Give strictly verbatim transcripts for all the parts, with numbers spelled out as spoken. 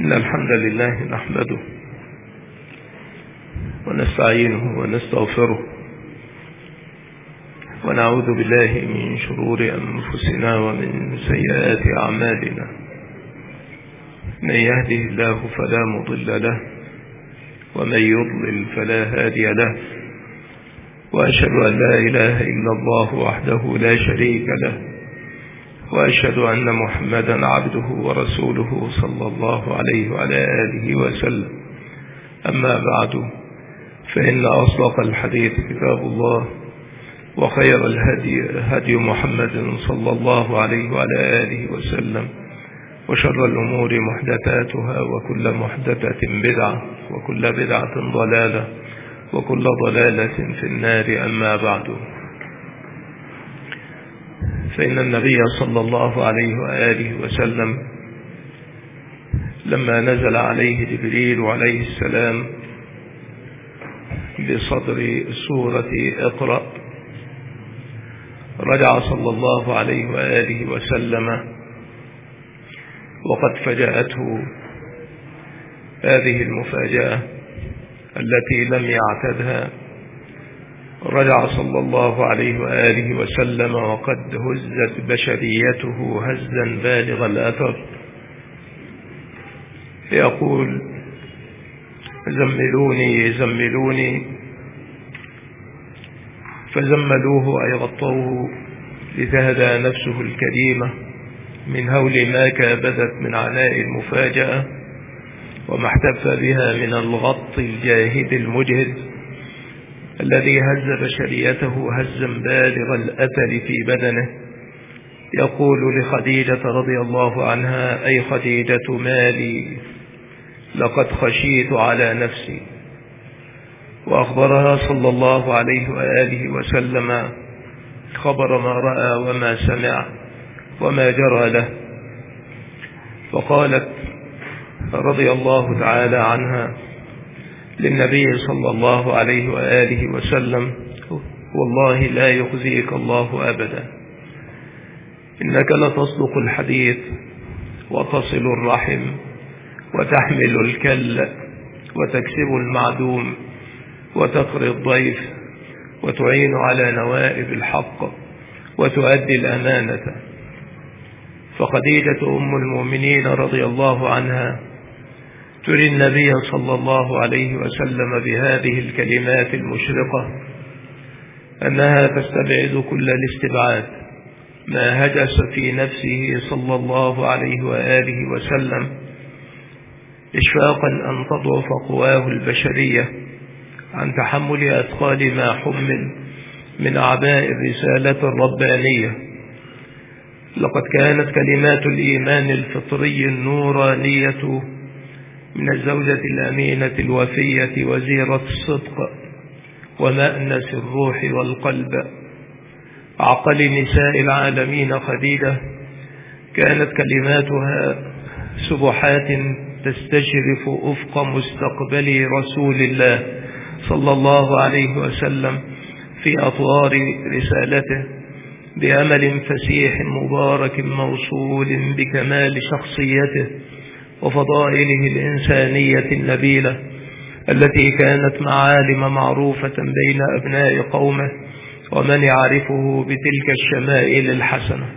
إن الحمد لله نحمده ونستعينه ونستغفره ونعوذ بالله من شرور أنفسنا ومن سيئات أعمالنا. من يهده الله فلا مضل له ومن يضلل فلا هادي له، وأشهد أن لا إله إلا الله وحده لا شريك له، وأشهد أن محمدا عبده ورسوله صلى الله عليه وعلى آله وسلم. أما بعد، فإن أصدق الحديث كتاب الله، وخير الهدي هدي محمد صلى الله عليه وعلى آله وسلم، وشر الأمور محدثاتها، وكل محدثة بدعة، وكل بدعة ضلالة، وكل ضلالة في النار. أما بعد، فإن النبي صلى الله عليه وآله وسلم لما نزل عليه جبريل عليه السلام بصدر سورة اقرأ، رجع صلى الله عليه وآله وسلم وقد فجأته هذه المفاجأة التي لم يعتدها. رجع صلى الله عليه وآله وسلم وقد هزت بشريته هزا بالغ الأثر، يقول: زملوني زملوني، فزملوه أي غطوه لتهدى نفسه الكريمة من هول ما كابدت من عناء المفاجأة وما احتف بها من الغط الجاهد المجهد الذي هز بشريته هزا بالغ الأثر في بدنه. يقول لخديجة رضي الله عنها: أي خديجة مالي، لقد خشيت على نفسي. وأخبرها صلى الله عليه وآله وسلم خبر ما رأى وما سمع وما جرى له. فقالت رضي الله تعالى عنها للنبي صلى الله عليه وآله وسلم: والله لا يخزيك الله أبدا، إنك لتصدق الحديث وتصل الرحم وتحمل الكل وتكسب المعدوم وتقري الضيف وتعين على نوائب الحق وتؤدي الأمانة. فخديجة أم المؤمنين رضي الله عنها تري النبي صلى الله عليه وسلم بهذه الكلمات المشرقة أنها تستبعد كل الاستبعاد ما هجس في نفسه صلى الله عليه وآله وسلم، إشفاقا أن تضعف قواه البشرية عن تحمل أثقال ما حمل من أعباء الرسالة الربانية. لقد كانت كلمات الإيمان الفطري النورانية من الزوجة الأمينة الوفية وزيرة الصدق ومأنس الروح والقلب، عقل نساء العالمين خديجة، كانت كلماتها سبحات تستشرف أفق مستقبل رسول الله صلى الله عليه وسلم في أطوار رسالته، بأمل فسيح مبارك موصول بكمال شخصيته وفضائله الإنسانية النبيلة التي كانت معالم معروفة بين أبناء قومه ومن يعرفه بتلك الشمائل الحسنة.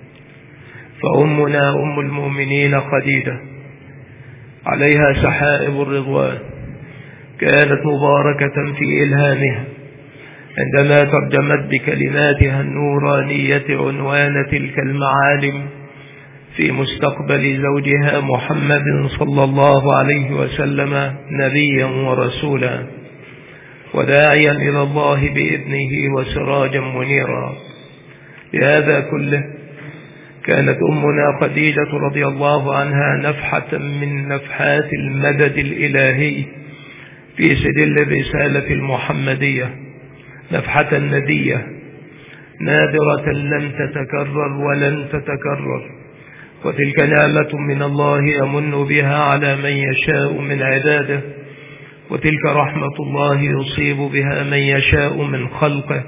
فأمنا أم المؤمنين خديجة عليها سحائب الرضوان كانت مباركة في إلهامها عندما ترجمت بكلماتها النورانية عنوان تلك المعالم في مستقبل زوجها محمد صلى الله عليه وسلم نبيا ورسولا وداعيا إلى الله بإذنه وسراجا منيرا. لهذا كله كانت أمنا خديجة رضي الله عنها نفحة من نفحات المدد الإلهي في سجل الرسالة المحمدية، نفحة ندية نادرة لن تتكرر ولن تتكرر، وتلك نعمة من الله يمن بها على من يشاء من عباده، وتلك رحمة الله يصيب بها من يشاء من خلقه،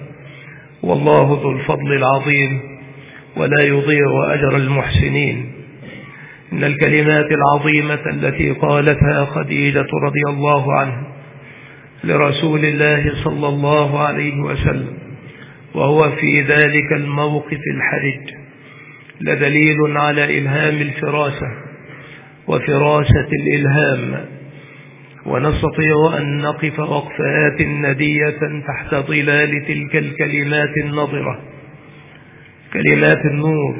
والله ذو الفضل العظيم ولا يضيع أجر المحسنين. إن الكلمات العظيمة التي قالتها خديجة رضي الله عنها لرسول الله صلى الله عليه وسلم وهو في ذلك الموقف الحرج لدليل على إلهام الفراسة وفراسة الإلهام، ونستطيع أن نقف وقفات ندية تحت ظلال تلك الكلمات النضرة، كلمات النور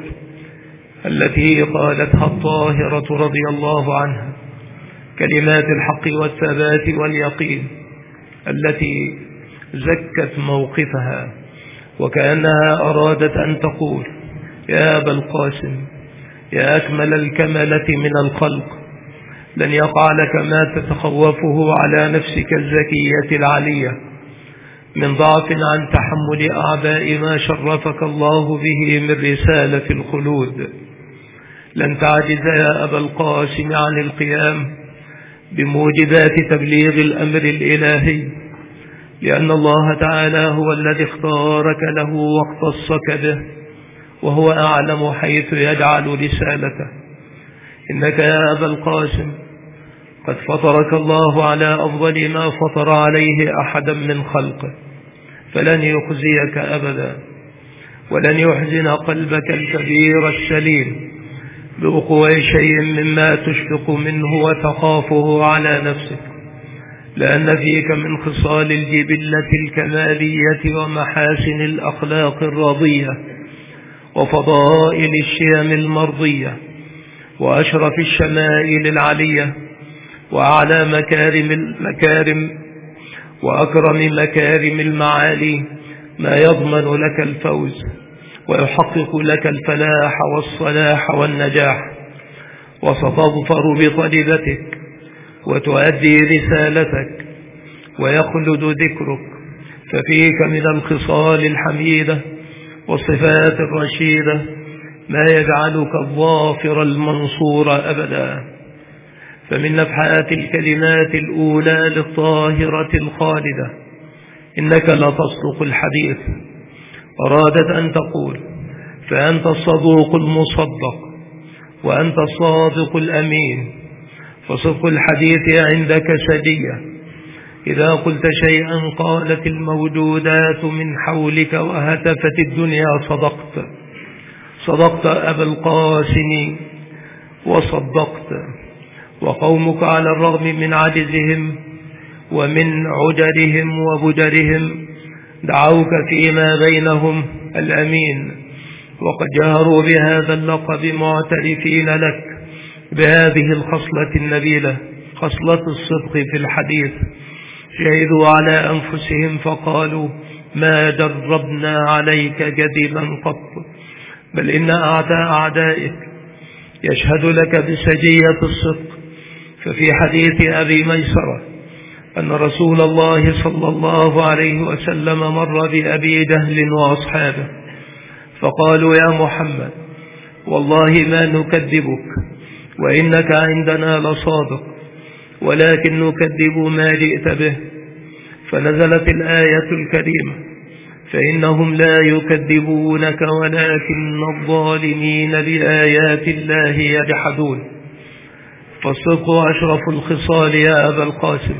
التي قالتها الطاهرة رضي الله عنها، كلمات الحق والثبات واليقين التي زكت موقفها، وكأنها أرادت أن تقول: يا أبا القاسم، يا أكمل الكملة من الخلق، لن يقع لك ما تتخوفه على نفسك الزكية العلية من ضعف عن تحمل أعباء ما شرفك الله به من رسالة الخلود. لن تعجز يا أبا القاسم عن القيام بموجبات تبليغ الأمر الإلهي، لأن الله تعالى هو الذي اختارك له واختصك به، وهو أعلم حيث يجعل رسالته. إنك يا أبا القاسم قد فطرك الله على أفضل ما فطر عليه أحدا من خلقه، فلن يخزيك أبدا، ولن يحزن قلبك الكبير السليم بوقوع شيء مما تشفق منه وتخافه على نفسك، لأن فيك من خصال الجبلة الكمالية ومحاسن الأخلاق الرضية وفضائل الشيم المرضية وأشرف الشمائل العلية وأعلى مكارم المكارم وأكرم مكارم المعالي، ما يضمن لك الفوز ويحقق لك الفلاح والصلاح والنجاح، وستظفر بطلبتك وتؤدي رسالتك ويخلد ذكرك، ففيك من الخصال الحميدة والصفات الرشيدة ما يجعلك الظافر المنصور أبدا. فمن نفحات الكلمات الأولى للطاهرة الخالدة: إنك لتصدق الحديث. أرادت أن تقول: فأنت الصدوق المصدق وأنت الصادق الأمين، فصدق الحديث عندك سجية. إذا قلت شيئا قالت الموجودات من حولك وهتفت الدنيا: صدقت صدقت أبا القاسم وصدقت. وقومك على الرغم من عجزهم ومن عجرهم وبجرهم دعوك فيما بينهم الأمين، وقد جهروا بهذا اللقب معترفين لك بهذه الخصلة النبيلة، خصلة الصدق في الحديث. شهدوا على أنفسهم فقالوا: ما جربنا عليك كذبا قط، بل إن أعداء أعدائك يشهد لك بسجية الصدق. ففي حديث أبي ميسرة أن رسول الله صلى الله عليه وسلم مر بأبي جهل وأصحابه فقالوا: يا محمد، والله ما نكذبك وإنك عندنا لصادق، ولكن نكذب ما جئت به. فنزلت الآية الكريمة: فإنهم لا يكذبونك ولكن الظالمين بآيات الله يجحدون. فالصدق أشرف الخصال يا أبا القاسم.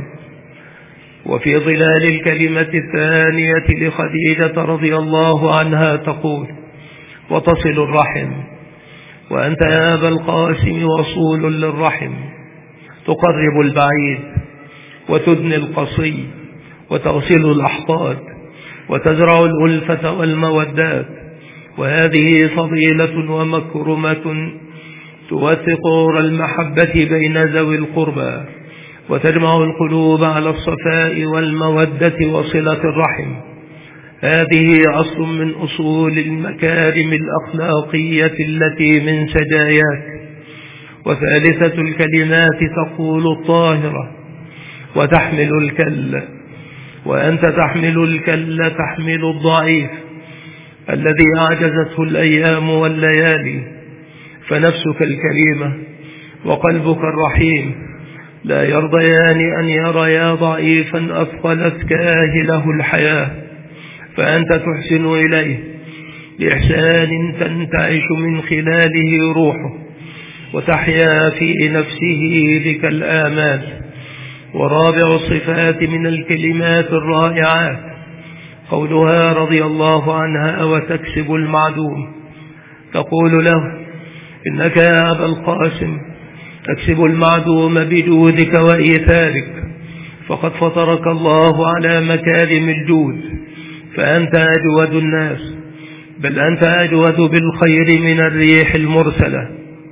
وفي ظلال الكلمة الثانية لخديجة رضي الله عنها تقول: وتصل الرحم. وأنت يا أبا القاسم وصول للرحم، تقرب البعيد وتدني القصي وتغسل الأحقاد وتزرع الألفة والمودات، وهذه فضيلة ومكرمة توثق غر المحبة بين ذوي القربى وتجمع القلوب على الصفاء والمودة وصلة الرحم. هذه أصل من أصول المكارم الأخلاقية التي من سجاياك. وثالثة الكلمات تقول الطاهرة: وتحمل الكل. وأنت تحمل الكل، تحمل الضعيف الذي أعجزته الأيام والليالي، فنفسك الكريمة وقلبك الرحيم لا يرضيان أن يريا ضعيفا أثقلت كاهله الحياة، فأنت تحسن إليه بإحسان تنتعش من خلاله روحه، وتحيا في نفسه بك الآمال. ورابع الصفات من الكلمات الرائعات قولها رضي الله عنها: وتكسب المعدوم. تقول له: إنك يا أبا القاسم تكسب المعدوم بجودك وإيثارك، فقد فطرك الله على مكارم الجود، فأنت أجود الناس، بل أنت أجود بالخير من الريح المرسلة.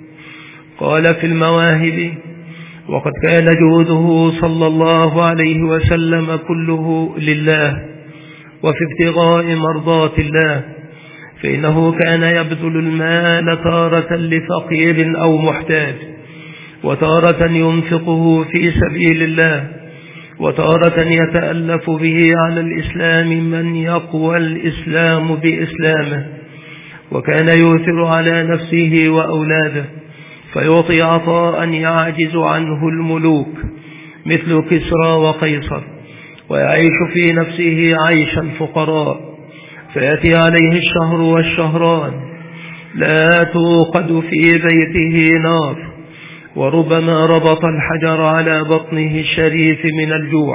قال في المواهب: وقد كان جوده صلى الله عليه وسلم كله لله وفي ابتغاء مرضات الله، فإنه كان يبذل المال تارة لفقير أو محتاج، وتارة ينفقه في سبيل الله، وتارة يتألف به على الإسلام من يقوى الإسلام بإسلامه. وكان يؤثر على نفسه وأولاده، فيعطي عطاء يعجز عنه الملوك مثل كسرى وقيصر، ويعيش في نفسه عيش الفقراء، فيأتي عليه الشهر والشهران لا توقد في بيته نار، وربما ربط الحجر على بطنه الشريف من الجوع.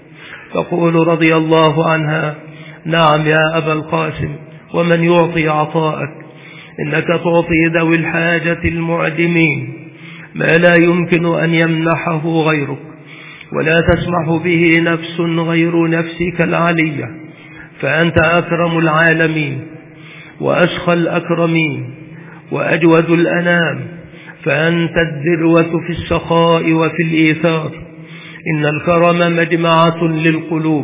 تقول رضي الله عنها: نعم يا أبا القاسم، ومن يعطي عطاءك؟ إنك تعطي ذوي الحاجة المعدمين ما لا يمكن أن يمنحه غيرك، ولا تسمح به نفس غير نفسك العلية، فأنت أكرم العالمين وأسخى الأكرمين وأجود الأنام، فأنت الذروة في السخاء وفي الإيثار. إن الكرم مجمعة للقلوب،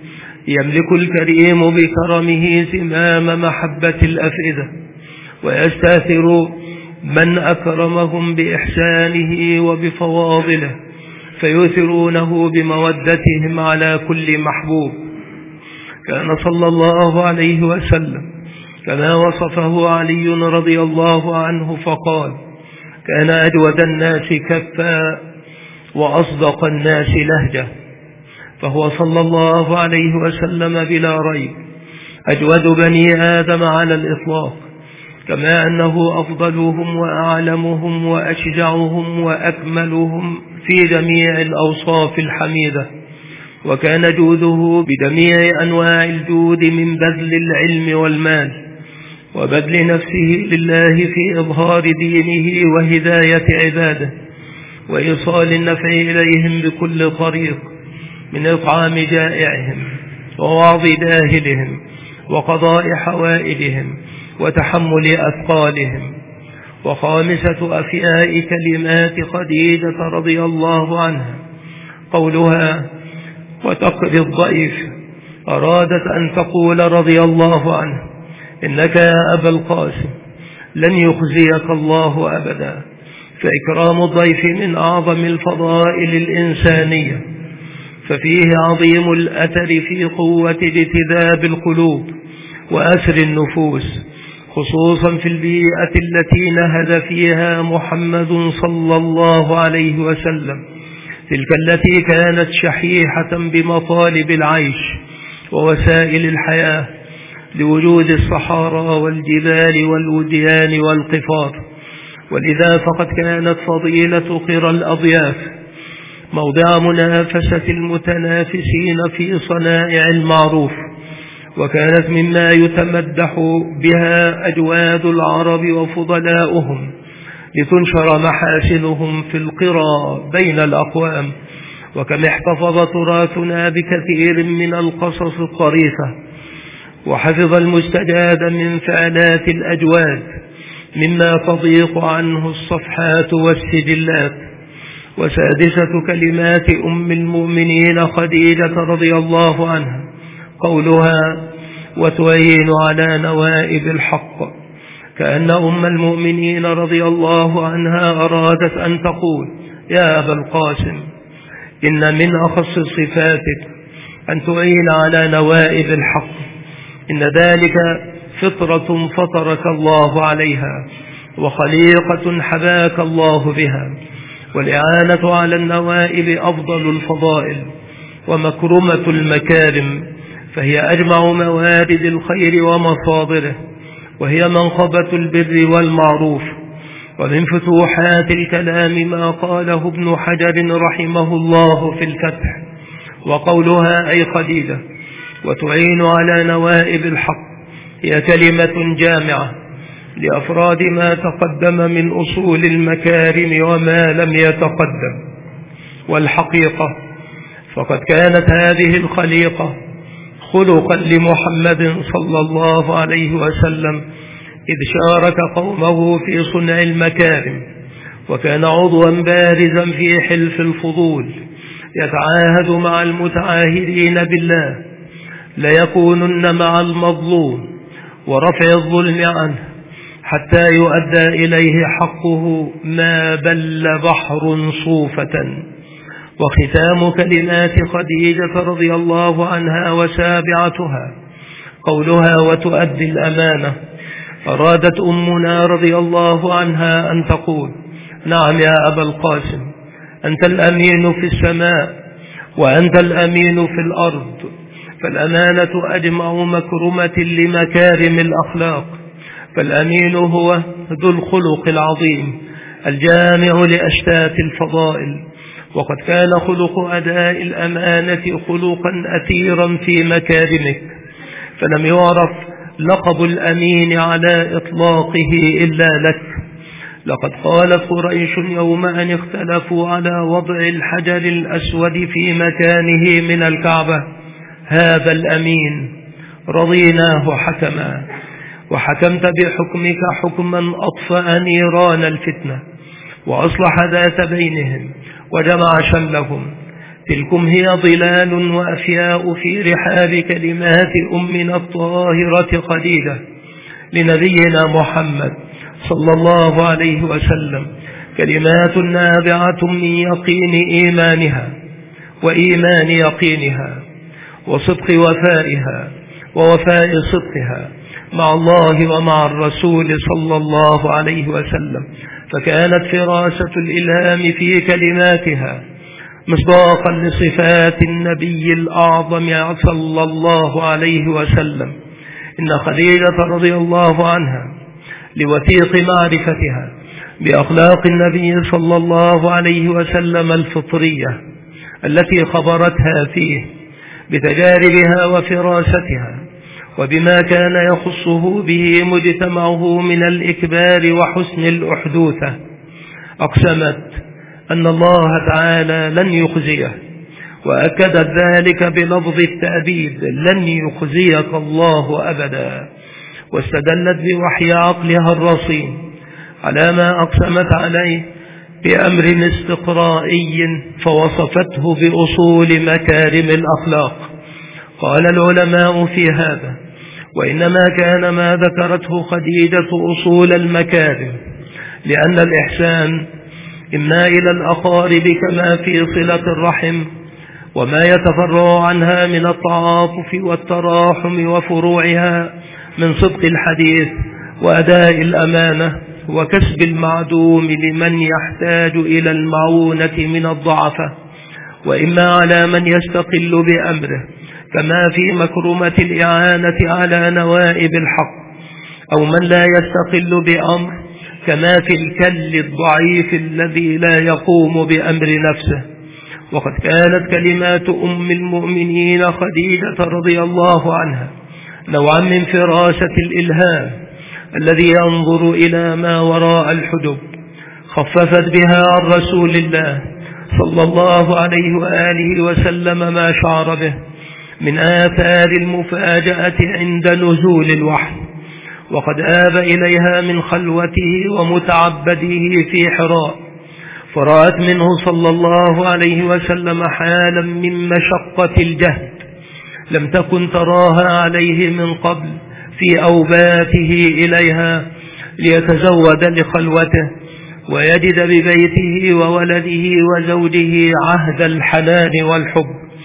يملك الكريم بكرمه زمام محبة الأفئدة، ويستأثر من أكرمهم بإحسانه وبفواضله، فيؤثرونه بمودتهم على كل محبوب. كان صلى الله عليه وسلم كما وصفه علي رضي الله عنه فقال: كان أجود الناس كفا وأصدق الناس لهجة. فهو صلى الله عليه وسلم بلا ريب أجود بني آدم على الإطلاق، كما أنه أفضلهم وأعلمهم وأشجعهم وأكملهم في جميع الأوصاف الحميدة. وكان جوده بجميع أنواع الجود من بذل العلم والمال، وبذل نفسه لله في إظهار دينه وهداية عباده، وإيصال النفع إليهم بكل طريق، من إطعام جائعهم ووعظ داهلهم وقضاء حوائجهم وتحمل أثقالهم. وخامسة أفياء كلمات خديجة رضي الله عنها قولها: وتقري الضيف. أرادت أن تقول رضي الله عنه: إنك يا أبا القاسم لن يخزيك الله أبدا، فإكرام الضيف من أعظم الفضائل الإنسانية، ففيه عظيم الأثر في قوة اجتذاب القلوب وأسر النفوس، خصوصا في البيئة التي نهد فيها محمد صلى الله عليه وسلم، تلك التي كانت شحيحة بمطالب العيش ووسائل الحياة، لوجود الصحارى والجبال والوديان والقفار. ولذا فقد كانت فضيلة قرى الأضياف موضع منافسة المتنافسين في صنائع المعروف، وكانت مما يتمدح بها أجواد العرب وفضلاؤهم، لتنشر محاسنهم في القرى بين الأقوام. وكم احتفظ تراثنا بكثير من القصص الطريفة، وحفظ المستجاد من فعلات الأجواد مما تضيق عنه الصفحات والسجلات. وسادسة كلمات أم المؤمنين خديجة رضي الله عنها قولها: وتعين على نوائب الحق. كأن أم المؤمنين رضي الله عنها أرادت أن تقول: يا أبا القاسم، إن من أخص صفاتك أن تعين على نوائب الحق، إن ذلك فطرة فطرك الله عليها، وخليقة حباك الله بها. والإعانة على النوائب أفضل الفضائل ومكرمة المكارم، فهي أجمع موارد الخير ومصادره، وهي منقبة البر والمعروف، ومن فتوحات الكلام ما قاله ابن حجر رحمه الله في الفتح: وقولها أي خديجة وتعين على نوائب الحق هي كلمة جامعة لأفراد ما تقدم من أصول المكارم وما لم يتقدم. والحقيقة فقد كانت هذه الخليقة خلقا لمحمد صلى الله عليه وسلم، إذ شارك قومه في صنع المكارم، وكان عضوا بارزا في حلف الفضول يتعاهد مع المتعاهدين بالله ليكونن مع المظلوم ورفع الظلم عنه حتى يؤدى إليه حقه ما بل بحر صوفة. وختام كلمات خديجة رضي الله عنها وسابعتها قولها: وتؤدي الأمانة. أرادت أمنا رضي الله عنها أن تقول: نعم يا أبا القاسم، أنت الأمين في السماء وأنت الأمين في الأرض، فالأمانة أجمع مكرمة لمكارم الأخلاق، فالأمين هو ذو الخلق العظيم الجامع لأشتات الفضائل. وقد كان خلق أداء الأمانة خلقا أثيرا في مكارمك، فلم يعرف لقب الأمين على إطلاقه إلا لك. لقد قالت قريش يوم أن اختلفوا على وضع الحجر الأسود في مكانه من الكعبة: هذا الأمين رضيناه حكما. وحكمت بحكمك حكما أطفأ نيران الفتنة وأصلح ذات بينهم وجمع شملهم. تلكم هي ظلال وأفياء في رحاب كلمات أمنا الطاهرة خديجة لنبينا محمد صلى الله عليه وسلم، كلمات نابعة من يقين إيمانها وإيمان يقينها وصدق وفائها ووفاء صدقها مع الله ومع الرسول صلى الله عليه وسلم. فكانت فراسة الإلهام في كلماتها مصداقا لصفات النبي الأعظم صلى الله عليه وسلم. إن خديجة رضي الله عنها لوثيق معرفتها بأخلاق النبي صلى الله عليه وسلم الفطرية التي خبرتها فيه بتجاربها وفراستها وبما كان يخصه به مجتمعه من الإكبار وحسن الأحدوثة، أقسمت أن الله تعالى لن يخزيه، وأكدت ذلك بلفظ التأبيد: لن يخزيك الله أبدا. واستدلت بوحي عقلها الرصين على ما أقسمت عليه بأمر استقرائي فوصفته بأصول مكارم الأخلاق. قال العلماء في هذا: وإنما كان ما ذكرته خديجة أصول المكارم، لأن الإحسان إما إلى الأقارب كما في صلة الرحم وما يتفرع عنها من التعاطف والتراحم وفروعها من صدق الحديث وأداء الأمانة وكسب المعدوم لمن يحتاج إلى المعونة من الضعفة، وإما على من يستقل بأمره كما في مكرمة الإعانة على نوائب الحق، أو من لا يستقل بأمر كما في الكل الضعيف الذي لا يقوم بأمر نفسه. وقد كانت كلمات أم المؤمنين خديجة رضي الله عنها نوعا من فراسة الإلهام الذي ينظر إلى ما وراء الحجب، خففت بها عن رسول الله صلى الله عليه وآله وسلم ما شعر به من آثار المفاجأة عند نزول الوحي، وقد آب إليها من خلوته ومتعبده في حراء، فرأت منه صلى الله عليه وسلم حالا من مشقة الجهد لم تكن تراها عليه من قبل في أوباته إليها ليتزود لخلوته ويجد ببيته وولده وزوجه عهد الحنان والحب.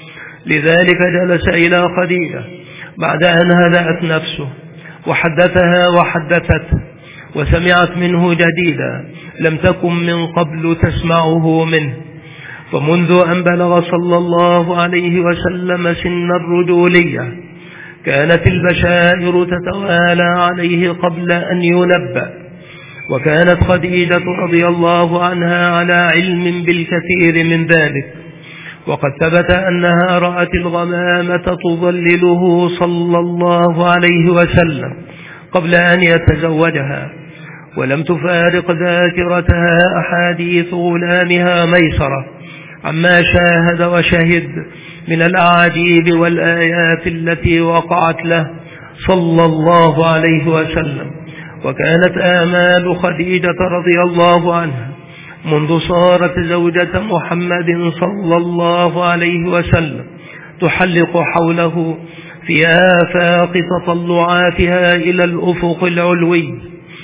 لذلك جلس إلى خديجة بعد أن هدأت نفسه وحدثها وحدثته وسمعت منه جديدا لم تكن من قبل تسمعه منه. فمنذ أن بلغ صلى الله عليه وسلم سن الرجولية كانت البشائر تتوالى عليه قبل أن ينبأ، وكانت خديجة رضي الله عنها على علم بالكثير من ذلك، وقد ثبت أنها رأت الغمامة تظلله صلى الله عليه وسلم قبل أن يتزوجها، ولم تفارق ذاكرتها أحاديث غلامها ميسرة عما شاهد وشهد من الأعاجيب والآيات التي وقعت له صلى الله عليه وسلم. وكانت آمال خديجة رضي الله عنها منذ صارت زوجة محمد صلى الله عليه وسلم تحلق حوله في آفاق تطلعاتها إلى الأفق العلوي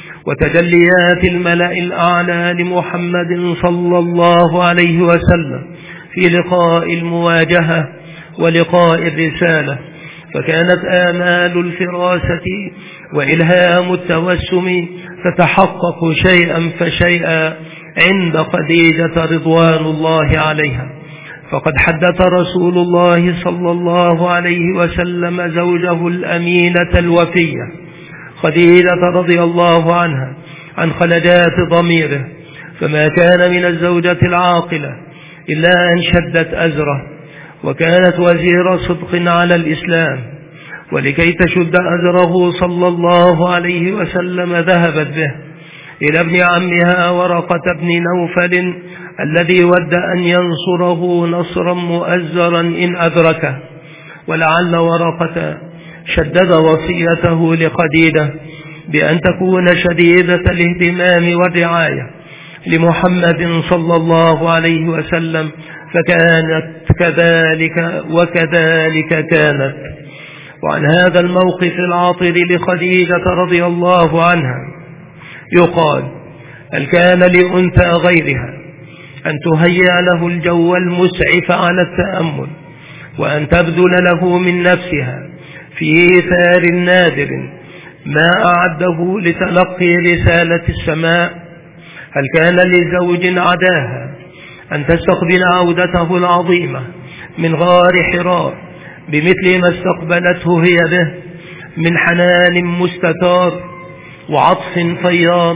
وتجليات الملأ الأعلى لمحمد صلى الله عليه وسلم في لقاء المواجهة ولقاء الرسالة. فكانت آمال الفراسة وإلهام التوسم تتحقق شيئا فشيئا عند خديجة رضوان الله عليها. فقد حدث رسول الله صلى الله عليه وسلم زوجه الأمينة الوفية خديجة رضي الله عنها عن خلجات ضميره، فما كان من الزوجة العاقلة إلا أن شدت أزره، وكانت وزير صدق على الإسلام، ولكي تشد أزره صلى الله عليه وسلم ذهبت به إلى ابن عمها ورقة بن نوفل الذي ود أن ينصره نصرا مؤزرا إن أدركه. ولعل ورقة شدد وصيته لخديجة بأن تكون شديدة الاهتمام والرعاية لمحمد صلى الله عليه وسلم، فكانت كذلك وكذلك كانت. وعن هذا الموقف العاطر لخديجة رضي الله عنها يقال: هل كان لأنثى غيرها أن تهيأ له الجو المسعف على التأمل، وأن تبذل له من نفسها في إيثار نادر ما أعده لتلقي رسالة السماء؟ هل كان لزوج عداها أن تستقبل عودته العظيمة من غار حراء بمثل ما استقبلته هي به من حنان مستتار وعطف فياض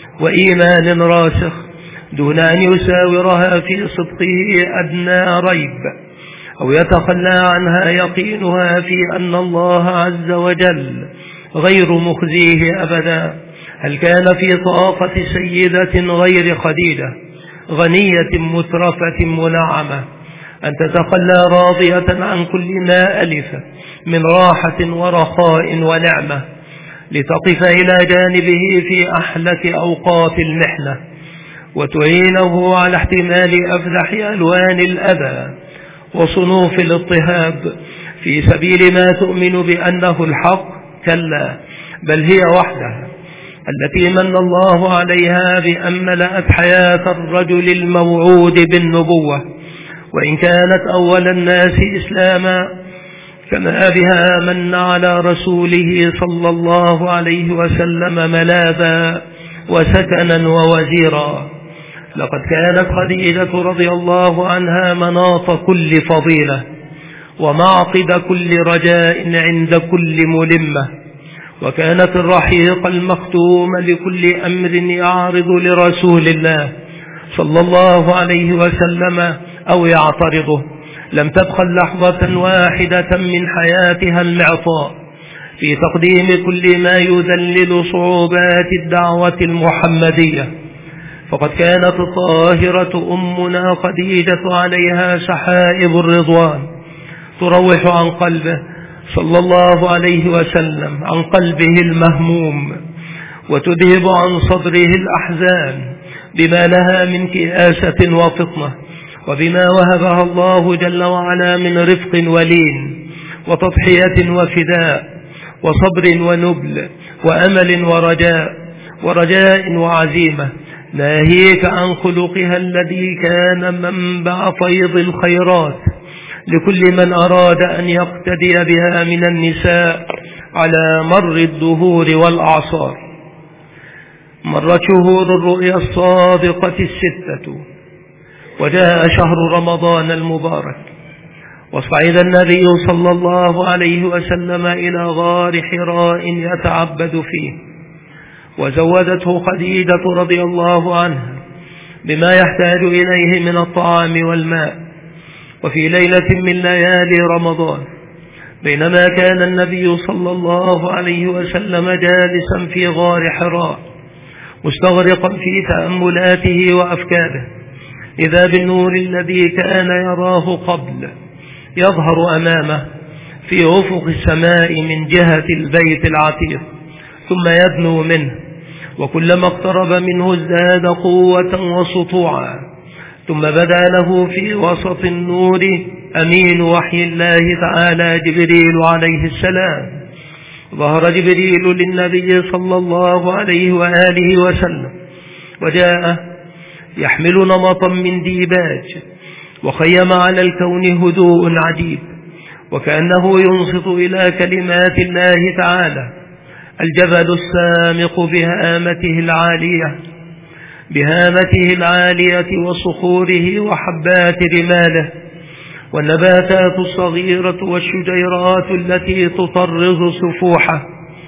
وإيمان راسخ، دون أن يساورها في صدقه أدنى ريب أو يتخلى عنها يقينها في أن الله عز وجل غير مخزيه أبدا؟ هل كان في طاقة سيدة غير خديجة غنية مترفة منعمة أن تتخلى راضية عن كل ما ألف من راحة ورخاء ونعمة لتقف إلى جانبه في أحلك أوقات المحنة وتعينه على احتمال أفزح ألوان الأذى وصنوف الاضطهاد في سبيل ما تؤمن بأنه الحق؟ كلا، بل هي وحدها التي من الله عليها بأن ملأت حياة الرجل الموعود بالنبوة، وإن كانت أول الناس إسلاما كما بها من على رسوله صلى الله عليه وسلم ملاذا وسكنا ووزيرا. لقد كانت خديجة رضي الله عنها مناط كل فضيلة ومعقد كل رجاء عند كل ملمة، وكانت الرحيق المختوم لكل أمر يعرض لرسول الله صلى الله عليه وسلم أو يعترضه. لم تبخل لحظة واحدة من حياتها المعطاء في تقديم كل ما يذلل صعوبات الدعوة المحمدية، فقد كانت الطاهرة أمنا خديجة عليها سحائب الرضوان تروح عن قلبه صلى الله عليه وسلم عن قلبه المهموم، وتذهب عن صدره الأحزان بما لها من كئاسة وفطنة، وبما وهبها الله جل وعلا من رفق ولين وتضحية وفداء وصبر ونبل وأمل ورجاء ورجاء وعزيمة، ناهيك عن خلقها الذي كان منبع فيض الخيرات لكل من أراد أن يقتدي بها من النساء على مر الدهور والأعصار. مرت شهور الرؤيا الصادقة الستة، وجاء شهر رمضان المبارك، وصعد النبي صلى الله عليه وسلم إلى غار حراء يتعبد فيه، وزودته خديجة رضي الله عنها بما يحتاج إليه من الطعام والماء. وفي ليلة من ليالي رمضان بينما كان النبي صلى الله عليه وسلم جالسا في غار حراء مستغرقا في تأملاته وأفكاره، إذا بالنور الذي كان يراه قبل يظهر أمامه في أفق السماء من جهة البيت العتيق، ثم يدنو منه، وكلما اقترب منه ازداد قوة وسطوعا، ثم بدا له في وسط النور أمين وحي الله تعالى جبريل عليه السلام. ظهر جبريل للنبي صلى الله عليه وآله وسلم وجاء يحمل نمطا من ديباج، وخيم على الكون هدوء عجيب، وكأنه ينصت إلى كلمات الله تعالى. الجبل السامق بهامته العالية بهامته العالية وصخوره وحبات رماله، والنباتات الصغيرة والشجيرات التي تطرز سفوحه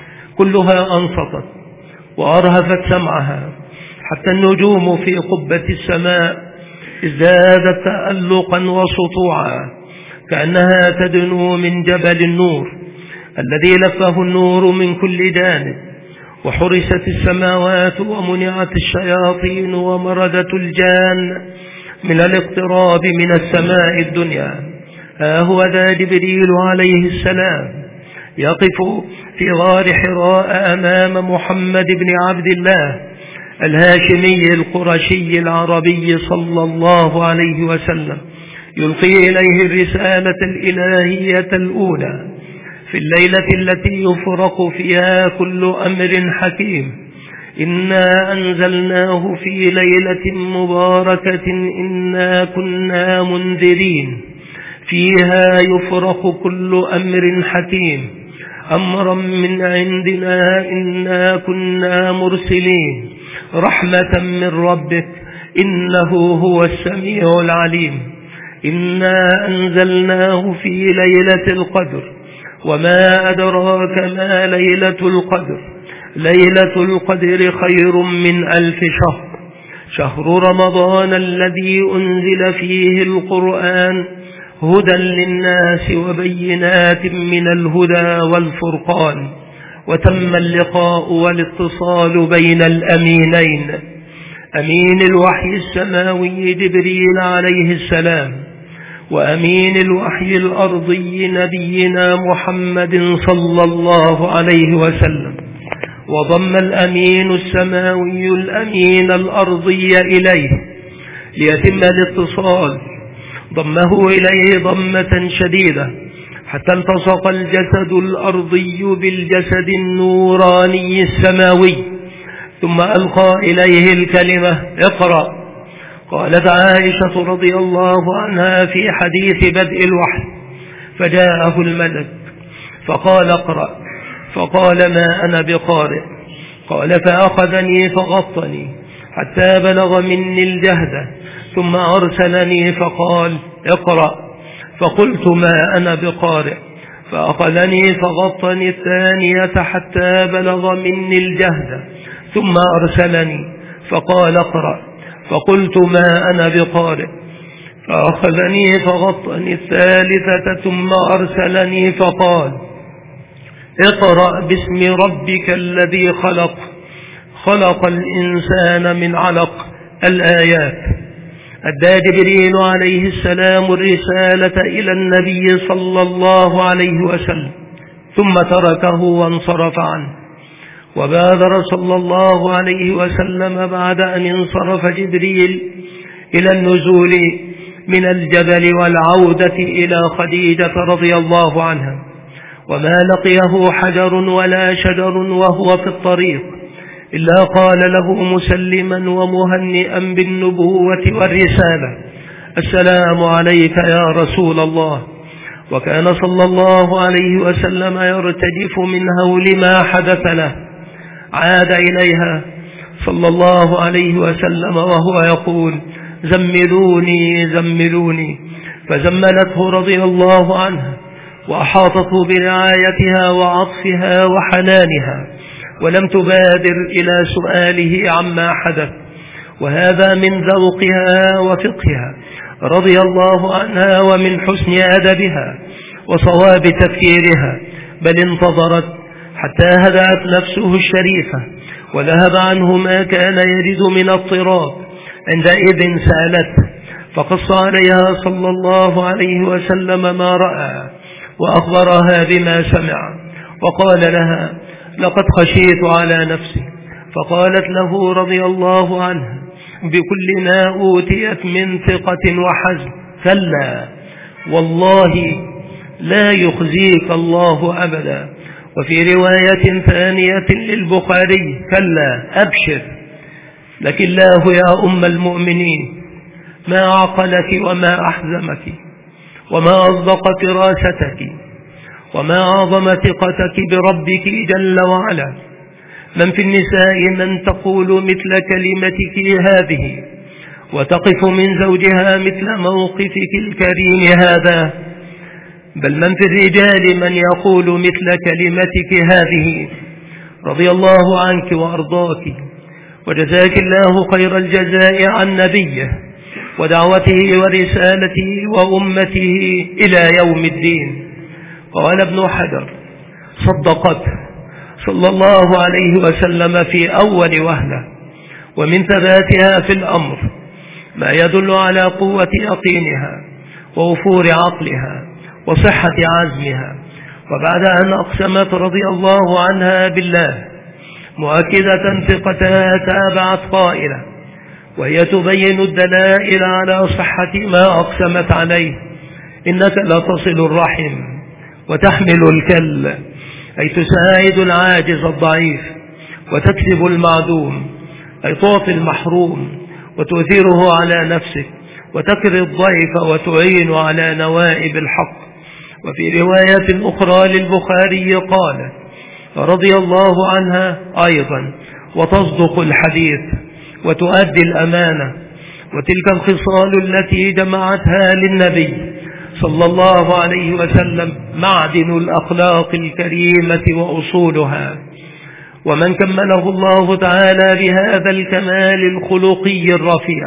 كلها أنصتت وأرهفت سمعها، حتى النجوم في قبة السماء ازدادت تألقا وسطوعا، كأنها تدنو من جبل النور الذي لفه النور من كل جانب، وحرست السماوات ومنعت الشياطين ومردة الجان من الاقتراب من السماء الدنيا. ها هو ذا جبريل عليه السلام يقف في غار حراء أمام محمد بن عبد الله الهاشمي القرشي العربي صلى الله عليه وسلم، يلقي إليه الرسالة الإلهية الأولى في الليلة التي يفرق فيها كل أمر حكيم. إنا أنزلناه في ليلة مباركة إنا كنا منذرين فيها يفرق كل أمر حكيم أمرا من عندنا إنا كنا مرسلين رحمة من ربك إنه هو السميع العليم. إنا أنزلناه في ليلة القدر وما أدراك ما ليلة القدر ليلة القدر خير من ألف شهر شهر رمضان الذي أنزل فيه القرآن هدى للناس وبينات من الهدى والفرقان، وتم اللقاء والاتصال بين الأمينين، أمين الوحي السماوي جبريل عليه السلام وأمين الوحي الأرضي نبينا محمد صلى الله عليه وسلم. وضم الأمين السماوي الأمين الأرضي إليه ليتم الاتصال، ضمه إليه ضمة شديدة حتى التصق الجسد الأرضي بالجسد النوراني السماوي، ثم ألقى إليه الكلمة اقرأ. قالت عائشة رضي الله عنها في حديث بدء الوحي فجاءه الملك فقال اقرأ، فقال ما أنا بقارئ، قال فأخذني فغطني حتى بلغ مني الجهد، ثم أرسلني فقال اقرأ، فقلت ما أنا بقارئ، فأخذني فغطني الثانية حتى بلغ مني الجهد، ثم أرسلني فقال اقرأ، فقلت ما أنا بقارئ، فأخذني فغطني الثالثة ثم أرسلني فقال اقرأ باسم ربك الذي خلق خلق الإنسان من علق. الآيات. أدى جبريل عليه السلام الرسالة إلى النبي صلى الله عليه وسلم ثم تركه وانصرف عنه، وبادر صلى الله عليه وسلم بعد أن انصرف جبريل إلى النزول من الجبل والعودة إلى خديجة رضي الله عنها، وما لقيه حجر ولا شجر وهو في الطريق إلا قال له مسلما ومهنئا بالنبوة والرسالة السلام عليك يا رسول الله. وكان صلى الله عليه وسلم يرتجف من هول ما حدث له. عاد إليها صلى الله عليه وسلم وهو يقول زملوني زملوني، فزملته رضي الله عنها وأحاطته برعايتها وعطفها وحنانها، ولم تبادر إلى سؤاله عما حدث، وهذا من ذوقها وفقهها رضي الله عنها ومن حسن أدبها وصواب تفكيرها، بل انتظرت حتى هدأت نفسه الشريفة وذهب عنه ما كان يجد من اضطراب. عندئذ سألته فقص عليها صلى الله عليه وسلم ما رأى وأخبرها بما سمع، وقال لها لقد خشيت على نفسي، فقالت له رضي الله عنها بكل ما أوتيت من ثقة وحزم: كلا والله لا يخزيك الله أبدا. وفي رواية ثانية للبخاري: كلا أبشر لك الله يا أم المؤمنين، ما عقلك وما أحزمك وما أصدق فراستك وما أعظم ثقتك بربك جل وعلا. من في النساء من تقول مثل كلمتك هذه وتقف من زوجها مثل موقفك الكريم هذا، بل من في الرجال من يقول مثل كلمتك هذه. رضي الله عنك وأرضاك، وجزاك الله خير الجزاء عن نبيه ودعوته ورسالته وأمته إلى يوم الدين. قال ابن حجر: صدقته صلى الله عليه وسلم في أول وهلة، ومن ثباتها في الأمر ما يدل على قوة يقينها ووفور عقلها وصحة عزمها. وبعد أن أقسمت رضي الله عنها بالله مؤكدة ثقتها تابعت قائلة وهي تبين الدلائل على صحة ما أقسمت عليه: إنك لتصل الرحم وتحمل الكل، أي تساعد العاجز الضعيف وتكسب المعدوم، أي تعطي المحروم وتؤثره على نفسك وتكري الضيف وتعين على نوائب الحق. وفي رواية أخرى للبخاري قال رضي الله عنها أيضا: وتصدق الحديث وتؤدي الأمانة. وتلك الخصال التي جمعتها للنبي صلى الله عليه وسلم معدن الأخلاق الكريمة وأصولها. ومن كمله الله تعالى بهذا الكمال الخلقي الرفيع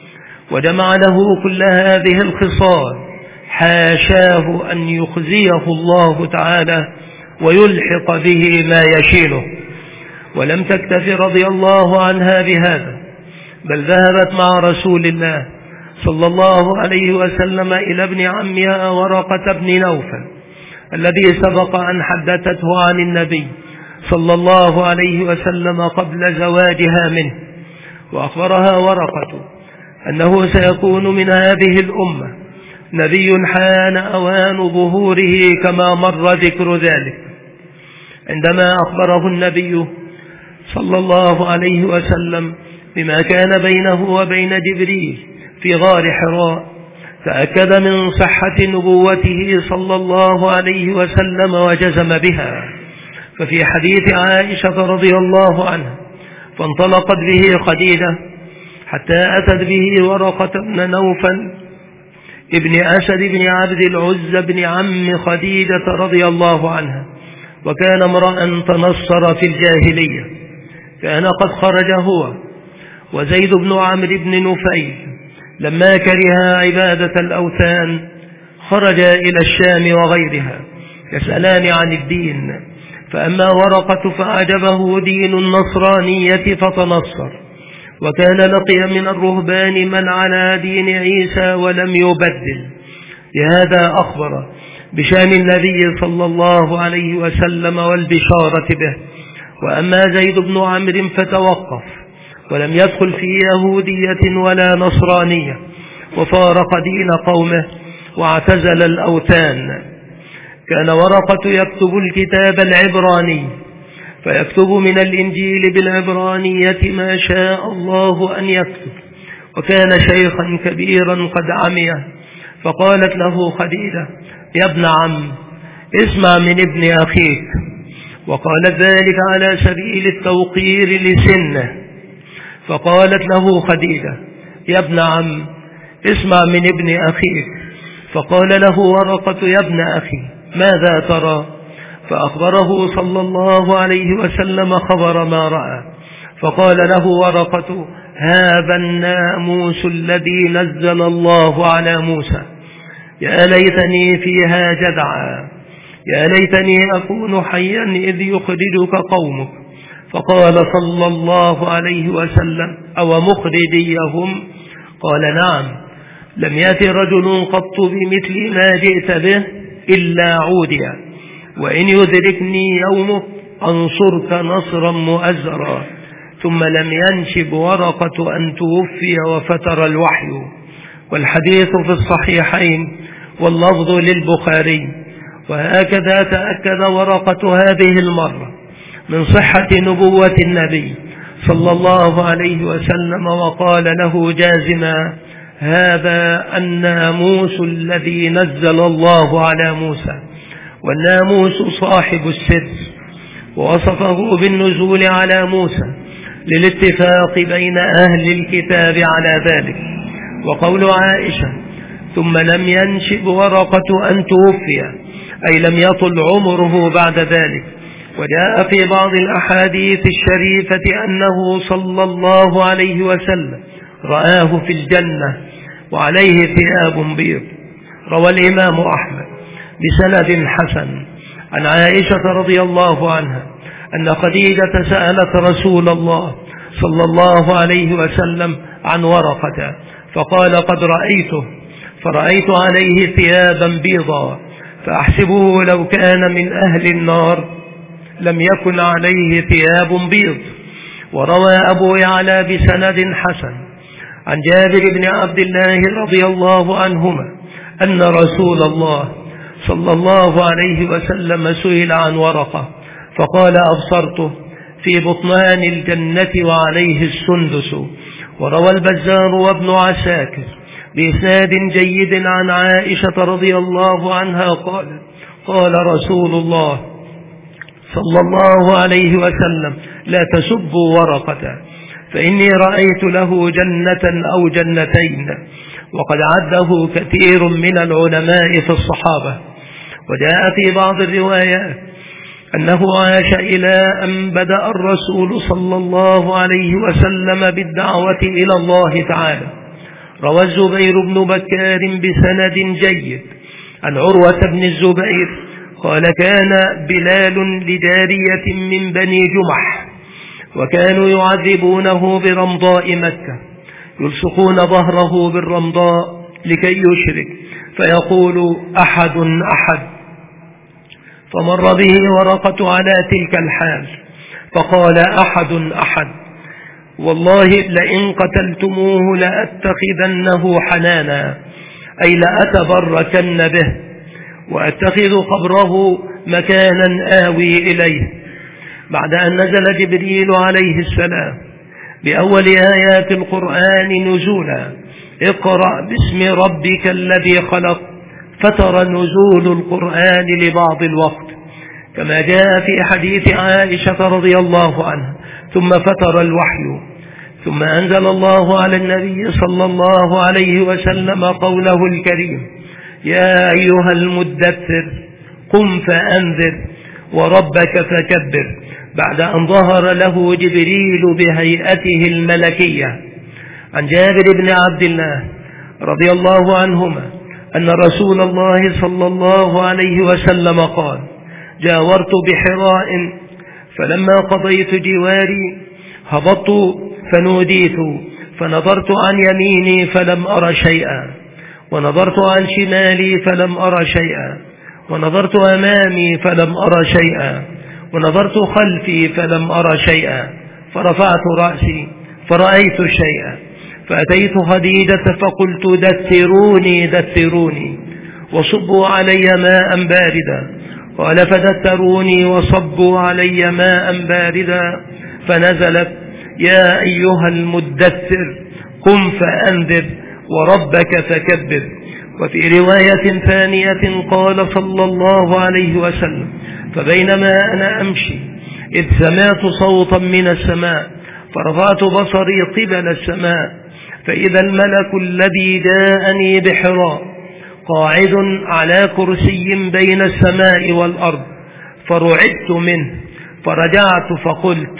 وجمع له كل هذه الخصال، حاشاه أن يخزيه الله تعالى ويلحق به ما يشينه. ولم تكتف رضي الله عنها بهذا، بل ذهبت مع رسول الله صلى الله عليه وسلم إلى ابن عمها ورقة بن نوفل الذي سبق أن حدثته عن النبي صلى الله عليه وسلم قبل زواجها منه، وأخبرها ورقة أنه سيكون من هذه الأمة نبي حان أوان ظهوره كما مر ذكر ذلك. عندما أخبره النبي صلى الله عليه وسلم بما كان بينه وبين جبريل في غار حراء، تأكد من صحة نبوته صلى الله عليه وسلم وجزم بها. ففي حديث عائشة رضي الله عنها: فانطلقت به خديجة حتى أتت به ورقة بن نوفل ابن أسد بن عبد العزى بن عم خديجة رضي الله عنها، وكان امرأ تنصر في الجاهلية. كان قد خرج هو وزيد بن عمرو بن نفيل لما كره عبادة الأوثان، خرج إلى الشام وغيرها يسألان عن الدين، فأما ورقة فأعجبه دين النصرانية فتنصر، وكان لقي من الرهبان من على دين عيسى ولم يبدل. لهذا أخبر بشان النبي صلى الله عليه وسلم والبشارة به. وأما زيد بن عمرو فتوقف ولم يدخل في يهودية ولا نصرانية، وفارق دين قومه واعتزل الأوثان. كان ورقة يكتب الكتاب العبراني، فيكتب من الإنجيل بالعبرانية ما شاء الله أن يكتب، وكان شيخا كبيرا قد عميه. فقالت له خديجة: يا ابن عم، اسمع من ابن أخيك. وقالت ذلك على سبيل التوقير لسنه. فقالت له خديجة: يا ابن عم، اسمع من ابن أخيك. فقال له ورقة: يا ابن أخي، ماذا ترى؟ فأخبره صلى الله عليه وسلم خبر ما رأى، فقال له ورقة: هذا الناموس الذي نزل الله على موسى، يا ليتني فيها جدعا، يا ليتني أكون حيا إذ يخرجك قومك. فقال صلى الله عليه وسلم: أو مخرجيهم؟ قال: نعم، لم يأت رجل قط بمثل ما جئت به إلا عوديا، وإن يدركني يومك أنصرك نصرا مؤزرا. ثم لم ينشب ورقة أن توفي وفتر الوحي. والحديث في الصحيحين واللفظ للبخاري. وهكذا تأكد ورقة هذه المرة من صحة نبوة النبي صلى الله عليه وسلم، وقال له جازما: هذا الناموس الذي نزل الله على موسى. والناموس صاحب السر، ووصفه بالنزول على موسى للاتفاق بين أهل الكتاب على ذلك. وقول عائشة: ثم لم ينشب ورقة أن توفي، أي لم يطل عمره بعد ذلك. وجاء في بعض الأحاديث الشريفة أنه صلى الله عليه وسلم رآه في الجنة وعليه ثياب بيض. روى الإمام أحمد بسند حسن عن عائشة رضي الله عنها أن خديجة سألت رسول الله صلى الله عليه وسلم عن ورقة، فقال: قد رأيته، فرأيت عليه ثيابا بيضا، فأحسبه لو كان من أهل النار لم يكن عليه ثياب بيض. وروى أبو يعلى بسند حسن عن جابر بن عبد الله رضي الله عنهما أن رسول الله صلى الله عليه وسلم سئل عن ورقة فقال: أبصرته في بطنان الجنة وعليه السندس. وروى البزار وابن عساكر بإسناد جيد عن عائشة رضي الله عنها قال: قال رسول الله صلى الله عليه وسلم: لا تسبوا ورقة، فإني رأيت له جنة أو جنتين. وقد عده كثير من العلماء في الصحابة. وجاء في بعض الروايات أنه عاش إلى أن بدأ الرسول صلى الله عليه وسلم بالدعوة إلى الله تعالى. روى الزبير بن بكار بسند جيد عن عروة بن الزبير قال: كان بلال لجارية من بني جمح، وكانوا يعذبونه برمضاء مكة، يلصقون ظهره بالرمضاء لكي يشرك، فيقول: أحد أحد. فمر به ورقة على تلك الحال فقال: أحد أحد، والله لئن قتلتموه لأتخذنه حنانا، أي لأتبركن به وأتخذ قبره مكانا آوي إليه. بعد أن نزل جبريل عليه السلام بأول آيات القرآن نزولا: اقرأ باسم ربك الذي خلق، فترى نزول القرآن لبعض الوقت كما جاء في حديث عائشة رضي الله عنها. ثم فتر الوحي، ثم أنزل الله على النبي صلى الله عليه وسلم قوله الكريم: يا أيها المدثر قم فأنذر وربك فكبر، بعد أن ظهر له جبريل بهيئته الملكية. عن جابر بن عبد الله رضي الله عنهما أن رسول الله صلى الله عليه وسلم قال: جاورت بحراء فلما قضيت جواري هبطت فنوديت، فنظرت عن يميني فلم أر شيئا، ونظرت عن شمالي فلم أر شيئا، ونظرت أمامي فلم أر شيئا، ونظرت خلفي فلم أر شيئا، فرفعت رأسي فرأيت شيئا، فأتيت خديجة فقلت: دثروني دثروني وصبوا علي ماء باردا. قال: فدثروني وصبوا علي ماء باردا، فنزلت: يا أيها المدثر قم فأنذر وربك فكبر. وفي رواية ثانية قال صلى الله عليه وسلم: فبينما أنا أمشي إذ سمعت صوتا من السماء، فرفعت بصري قبل السماء، فإذا الملك الذي جاءني بحراء قاعد على كرسي بين السماء والأرض، فرعبت منه، فرجعت فقلت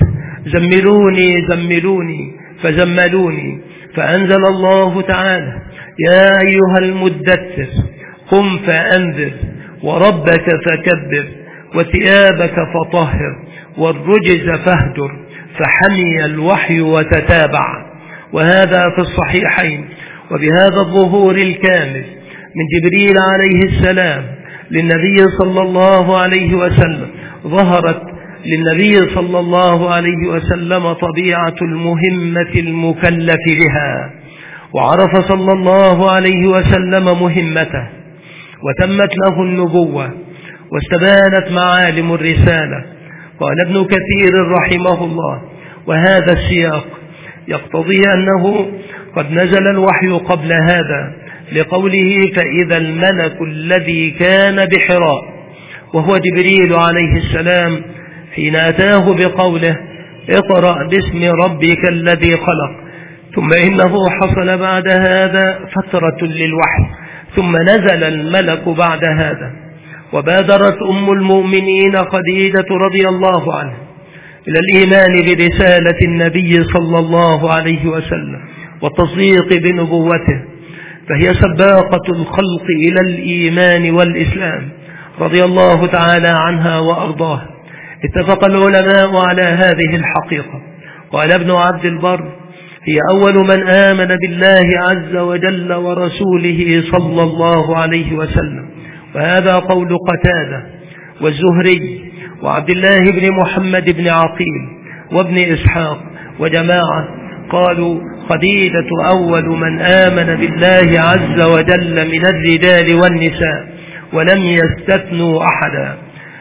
زملوني زملوني فزملوني، فأنزل الله تعالى يا أيها المدثر قم فأنذر وربك فكبر وثيابك فطهر والرجز فاهجر، فحمي الوحي وتتابع. وهذا في الصحيحين. وبهذا الظهور الكامل من جبريل عليه السلام للنبي صلى الله عليه وسلم ظهرت للنبي صلى الله عليه وسلم طبيعة المهمة المكلف بها، وعرف صلى الله عليه وسلم مهمته، وتمت له النبوة، واستبانت معالم الرسالة. قال ابن كثير رحمه الله: وهذا السياق يقتضي أنه قد نزل الوحي قبل هذا، لقوله فإذا الملك الذي كان بحراء، وهو جبريل عليه السلام، حين أتاه بقوله اقرأ باسم ربك الذي خلق. ثم إنه حصل بعد هذا فترة للوحي، ثم نزل الملك بعد هذا. وبادرت أم المؤمنين خديجة رضي الله عنها إلى الإيمان برسالة النبي صلى الله عليه وسلم والتصديق بنبوته، فهي سباقة الخلق إلى الإيمان والإسلام رضي الله تعالى عنها وأرضاها. اتفق العلماء على هذه الحقيقة. قال ابن عبد البر: هي أول من آمن بالله عز وجل ورسوله صلى الله عليه وسلم. وهذا قول قتادة والزهري وعبد الله بن محمد بن عقيل وابن إسحاق وجماعة، قالوا خديجة أول من آمن بالله عز وجل من الرجال والنساء، ولم يستثنوا أحدا.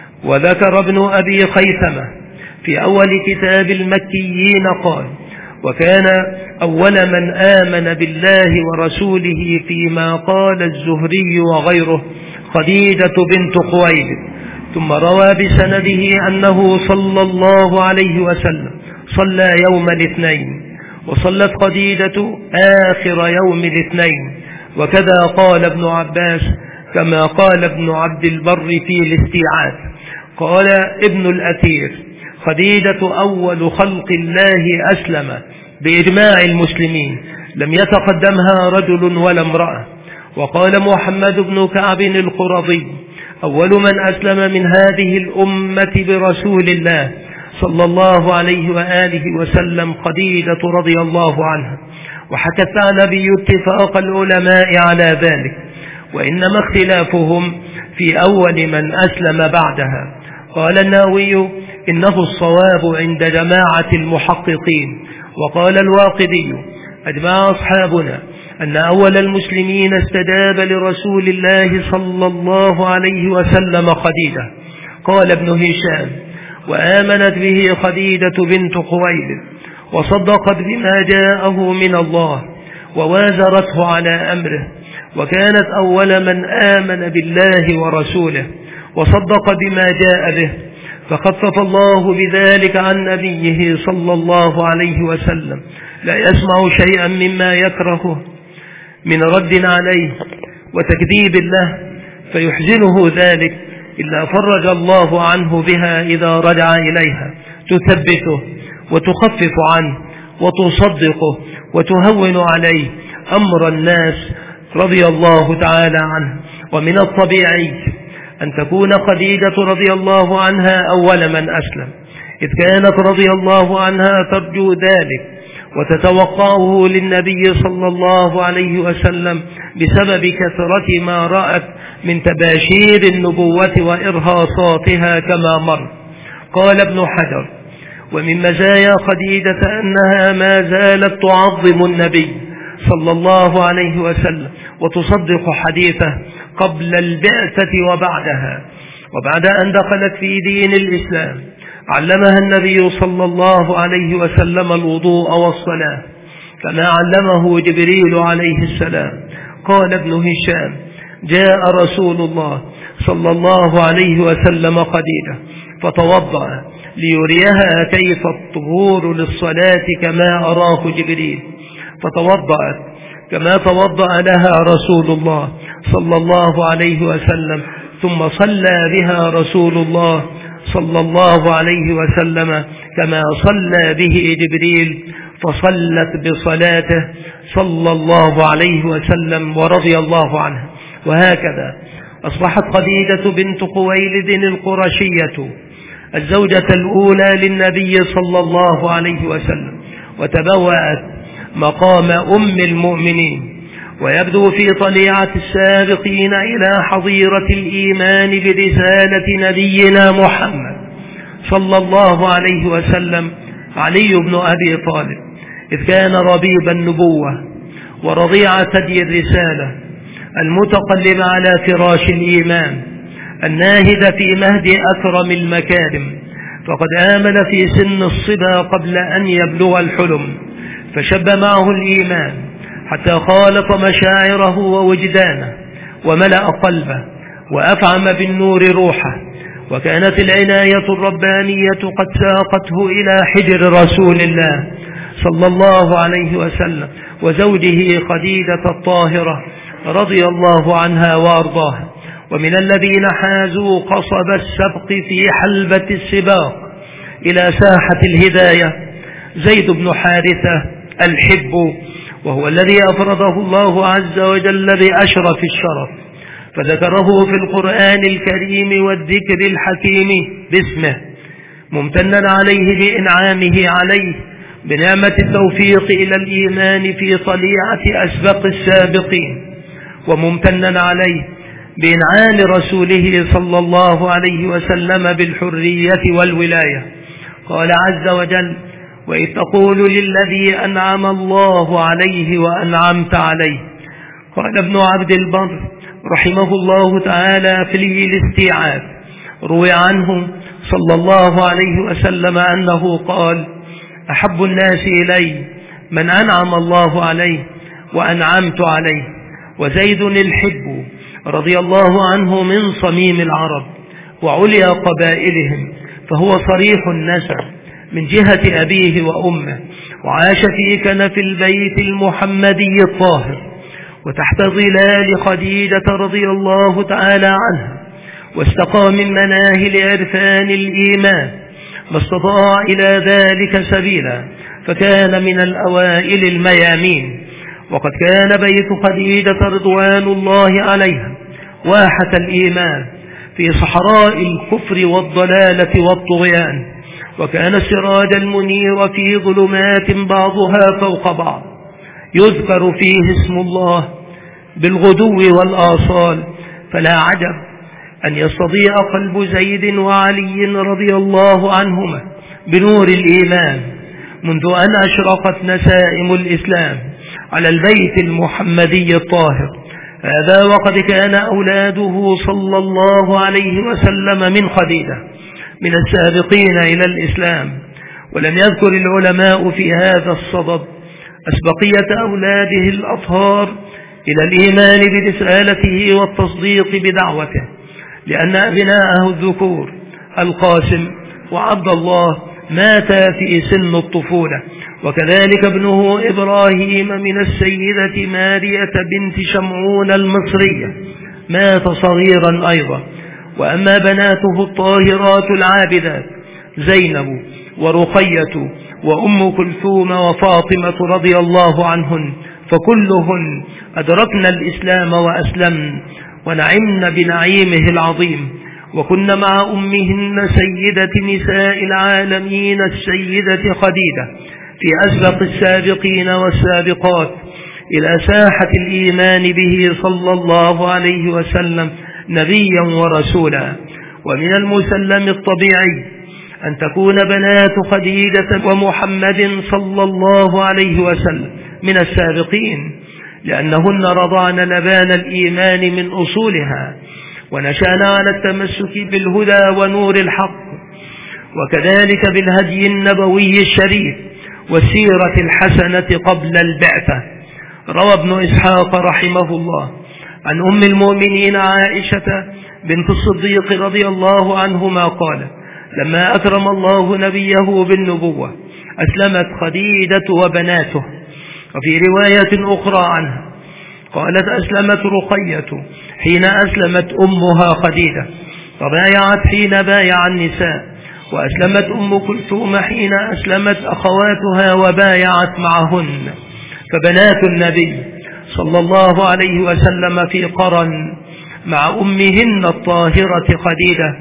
وذكر ابن أبي خيثمة في أول كتاب المكيين قال: وكان أول من آمن بالله ورسوله فيما قال الزهري وغيره خديجة بنت خويلد. ثم روى بسنده أنه صلى الله عليه وسلم صلى يوم الاثنين، وصلت خديجة آخر يوم الاثنين. وكذا قال ابن عباس، كما قال ابن عبد البر في الاستيعاب. قال ابن الأثير: خديجة أول خلق الله أسلم بإجماع المسلمين، لم يتقدمها رجل ولا امرأة. وقال محمد بن كعب القرظي: أول من أسلم من هذه الأمة برسول الله صلى الله عليه وآله وسلم خديجة رضي الله عنها. وحكى الثعلبي اتفاق العلماء على ذلك، وإنما اختلافهم في أول من أسلم بعدها. قال النووي: إنه الصواب عند جماعة المحققين. وقال الواقدي: أجمع أصحابنا أن أول المسلمين استجاب لرسول الله صلى الله عليه وسلم خديجة. قال ابن هشام: وآمنت به خديجة بنت خويلد، وصدقت بما جاءه من الله، ووازرته على أمره، وكانت أول من آمن بالله ورسوله، وصدق بما جاء به. فخفف الله بذلك عن نبيه صلى الله عليه وسلم، لا يسمع شيئا مما يكرهه من رد عليه وتكذيب له فيحزنه ذلك، إلا فرج الله عنه بها إذا رجع إليها، تثبته وتخفف عنه وتصدقه وتهون عليه أمر الناس رضي الله تعالى عنه. ومن الطبيعي أن تكون خديجة رضي الله عنها أول من أسلم، إذ كانت رضي الله عنها ترجو ذلك وتتوقعه للنبي صلى الله عليه وسلم بسبب كثرة ما رأت من تباشير النبوة وإرهاصاتها كما مر. قال ابن حجر: ومن مزايا خديجة أنها ما زالت تعظم النبي صلى الله عليه وسلم وتصدق حديثه قبل البعثة وبعدها. وبعد أن دخلت في دين الإسلام علمها النبي صلى الله عليه وسلم الوضوء والصلاة كما علمه جبريل عليه السلام. قال ابن هشام: جاء رسول الله صلى الله عليه وسلم خديجة فتوضأ ليريها كيف الطهور للصلاة كما أراه جبريل، فتوضأت كما توضأ لها رسول الله صلى الله عليه وسلم، ثم صلى بها رسول الله صلى الله عليه وسلم كما صلى به جبريل، فصلت بصلاته صلى الله عليه وسلم ورضي الله عنه. وهكذا أصبحت خديجة بنت خويلد القرشية الزوجة الأولى للنبي صلى الله عليه وسلم، وتبوأت مقام أم المؤمنين. ويبدو في طليعة السابقين إلى حظيرة الإيمان برسالة نبينا محمد صلى الله عليه وسلم علي بن أبي طالب، إذ كان ربيب النبوة ورضيع ثدي الرسالة، المتقلب على فراش الإيمان، الناهد في مهد أكرم المكارم. فقد آمن في سن الصبا قبل أن يبلغ الحلم، فشب معه الإيمان حتى خالط مشاعره ووجدانه وملأ قلبه وأفعم بالنور روحه. وكانت العناية الربانية قد ساقته إلى حجر رسول الله صلى الله عليه وسلم وزوجه خديجة الطاهرة رضي الله عنها وأرضاها. ومن الذين حازوا قصب السبق في حلبة السباق إلى ساحة الهداية زيد بن حارثة الحب، وهو الذي أفرضه الله عز وجل بأشرف الشرف، فذكره في القرآن الكريم والذكر الحكيم باسمه، ممتنا عليه بإنعامه عليه بنعمة التوفيق إلى الإيمان في طليعة أسبق السابقين، وممتنا عليه بإنعام رسوله صلى الله عليه وسلم بالحرية والولاية. قال عز وجل: وإذ تقول للذي أنعم الله عليه وأنعمت عليه. قال ابن عبد البر رحمه الله تعالى في الاستيعاب: روي عنه صلى الله عليه وسلم أنه قال: أحب الناس إلي من أنعم الله عليه وأنعمت عليه. وزيد الحب رضي الله عنه من صميم العرب وعليا قبائلهم، فهو صريح النسب من جهة أبيه وأمه، وعاش في كنف البيت المحمدي الطاهر وتحت ظلال خديجة رضي الله تعالى عنها، واستقى من مناهل عرفان الإيمان ما استطاع إلى ذلك سبيلا، فكان من الأوائل الميامين. وقد كان بيت خديجة رضوان الله عليها واحة الإيمان في صحراء الكفر والضلالة والطغيان، وكان السراج المنير في ظلمات بعضها فوق بعض، يذكر فيه اسم الله بالغدو والآصال. فلا عجب أن يستضيء قلب زيد وعلي رضي الله عنهما بنور الإيمان منذ أن أشرقت نسائم الإسلام على البيت المحمدي الطاهر. هذا وقد كان أولاده صلى الله عليه وسلم من خديجة من السابقين إلى الإسلام. ولم يذكر العلماء في هذا الصدد أسبقية أولاده الأطهار إلى الإيمان برسالته والتصديق بدعوته، لأن أبناءه الذكور القاسم وعبد الله ماتا في سن الطفولة، وكذلك ابنه إبراهيم من السيدة مارية بنت شمعون المصرية مات صغيرا أيضا. وأما بناته الطاهرات العابدات زينب ورقية وأم كلثوم وفاطمة رضي الله عنهن، فكلهن أدركن الإسلام وأسلمن ونعمن بنعيمه العظيم، وكن مع أمهن سيدة نساء العالمين السيدة خديجة في أسبق السابقين والسابقات إلى ساحة الإيمان به صلى الله عليه وسلم نبيا ورسولا. ومن المسلم الطبيعي أن تكون بنات خديجة ومحمد صلى الله عليه وسلم من السابقين، لأنهن رضعن لبان الإيمان من أصولها ونشأن على التمسك بالهدى ونور الحق، وكذلك بالهدي النبوي الشريف والسيرة الحسنة قبل البعثة. روى ابن إسحاق رحمه الله عن أم المؤمنين عائشة بنت الصديق رضي الله عنهما قال: لما أكرم الله نبيه بالنبوة أسلمت خديجة وبناته. وفي رواية أخرى عنها قالت: أسلمت رقية حين أسلمت أمها خديجة. وبايعت حين بايع النساء، وأسلمت أم كلثوم حين أسلمت أخواتها وبايعت معهن. فبنات النبي صلى الله عليه وسلم في قرن مع أمهن الطاهرة خديجة،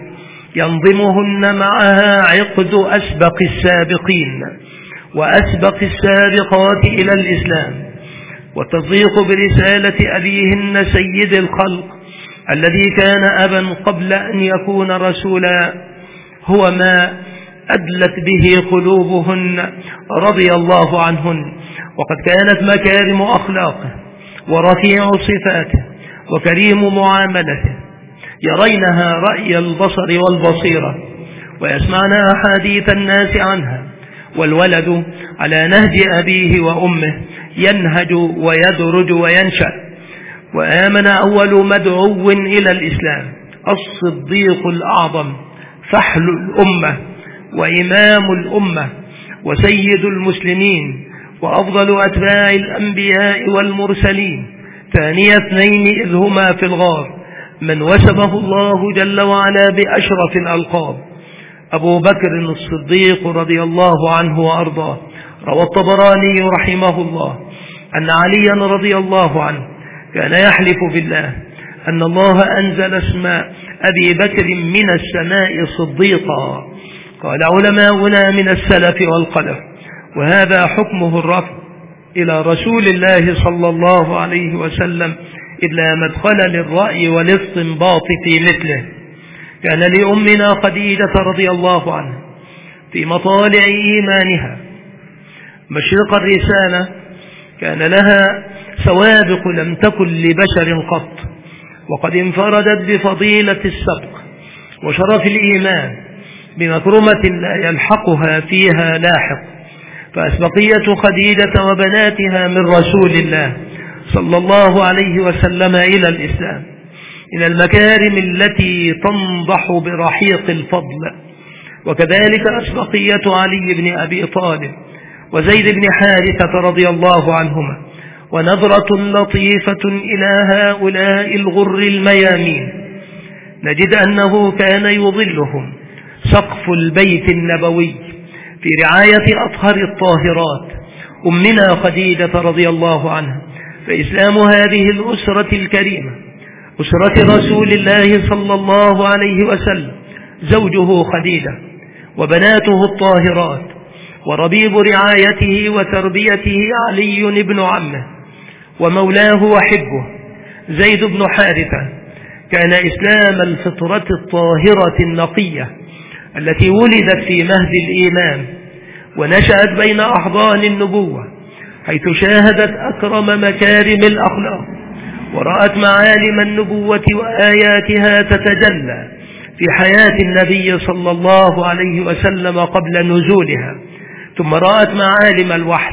ينظمهن معها عقد أسبق السابقين وأسبق السابقات إلى الإسلام، والتصديق برسالة أبيهن سيد الخلق الذي كان أبا قبل أن يكون رسولا، هو ما أدلت به قلوبهن رضي الله عنهن. وقد كانت مكارم أخلاقه ورفيع صفاته وكريم معاملته يرينها رأي البصر والبصيرة، ويسمعن أحاديث الناس عنها، والولد على نهج أبيه وأمه ينهج ويدرج وينشأ. وآمن أول مدعو إلى الإسلام الصديق الأعظم، فحل الأمة وإمام الأمة وسيد المسلمين وأفضل أتباع الأنبياء والمرسلين، ثاني اثنين إذ هما في الغار، من وسبه الله جل وعلا بأشرف الألقاب، أبو بكر الصديق رضي الله عنه وأرضاه. روى الطبراني رحمه الله أن عليا رضي الله عنه كان يحلف بالله أن الله أنزل اسم أبي بكر من السماء صديقا. قال علماؤنا من السلف والخلف، وهذا حكمه الرفع إلى رسول الله صلى الله عليه وسلم، إذ لا مدخل للرأي والاستنباط في مثله. كان لأمنا خديجة رضي الله عنها في مطالع إيمانها مشرق الرسالة، كان لها سوابق لم تكن لبشر قط، وقد انفردت بفضيلة السبق وشرف الإيمان بمكرمة لا يلحقها فيها لاحق. فأسبقية خديجة وبناتها من رسول الله صلى الله عليه وسلم إلى الإسلام إلى المكارم التي تنضح برحيق الفضل. وكذلك أسبقية علي بن أبي طالب وزيد بن حارثة رضي الله عنهما. ونظرة لطيفة إلى هؤلاء الغر الميامين نجد أنه كان يظلهم سقف البيت النبوي في رعاية أطهر الطاهرات أمنا خديجة رضي الله عنها. فإسلام هذه الأسرة الكريمة أسرة رسول الله صلى الله عليه وسلم، زوجه خديجة وبناته الطاهرات وربيب رعايته وتربيته علي بن عمه ومولاه وحبه زيد بن حارثة، كان إسلام الفطرة الطاهرة النقية التي ولدت في مهد الإيمان ونشأت بين أحضان النبوة، حيث شاهدت أكرم مكارم الأخلاق ورأت معالم النبوة وآياتها تتجلى في حياة النبي صلى الله عليه وسلم قبل نزولها، ثم رأت معالم الوحي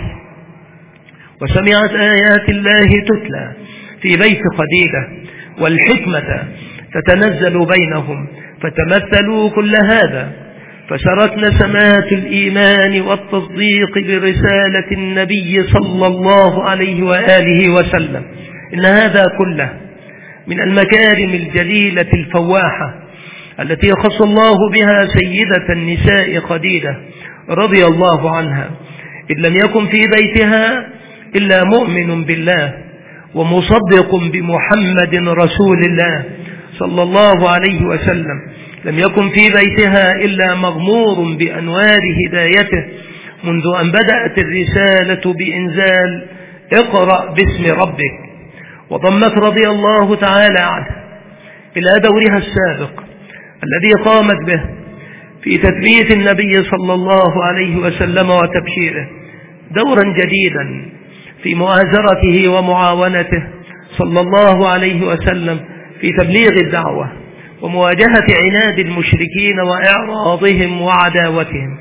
وسمعت آيات الله تتلى في بيت خديجة، والحكمة تتنزل بينهم، فتمثلوا كل هذا، فسرت نسمات الإيمان والتصديق برسالة النبي صلى الله عليه وآله وسلم. إن هذا كله من المكارم الجليلة الفواحة التي خص الله بها سيدة النساء خديجة رضي الله عنها، إذ لم يكن في بيتها إلا مؤمن بالله ومصدق بمحمد رسول الله صلى الله عليه وسلم، لم يكن في بيتها إلا مغمور بأنوار هدايته منذ أن بدأت الرسالة بإنزال اقرأ باسم ربك، وضمت رضي الله تعالى عنه إلى دورها السابق الذي قامت به في تثبيت النبي صلى الله عليه وسلم وتبشيره، دورا جديدا في مؤازرته ومعاونته صلى الله عليه وسلم في تبليغ الدعوة ومواجهة عناد المشركين وإعراضهم وعداوتهم.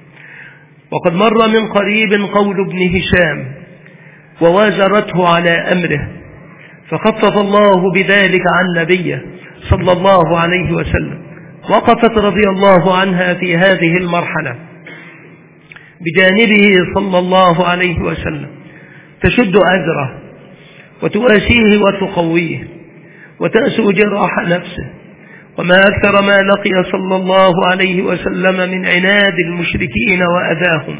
وقد مر من قريب قول ابن هشام ووازرته على أمره، فخفف الله بذلك عن نبيه صلى الله عليه وسلم. وقفت رضي الله عنها في هذه المرحلة بجانبه صلى الله عليه وسلم، تشد أزره وتؤاسيه وتقويه وتأسو جراح نفسه وما أكثر ما لقي صلى الله عليه وسلم من عناد المشركين وأذاهم،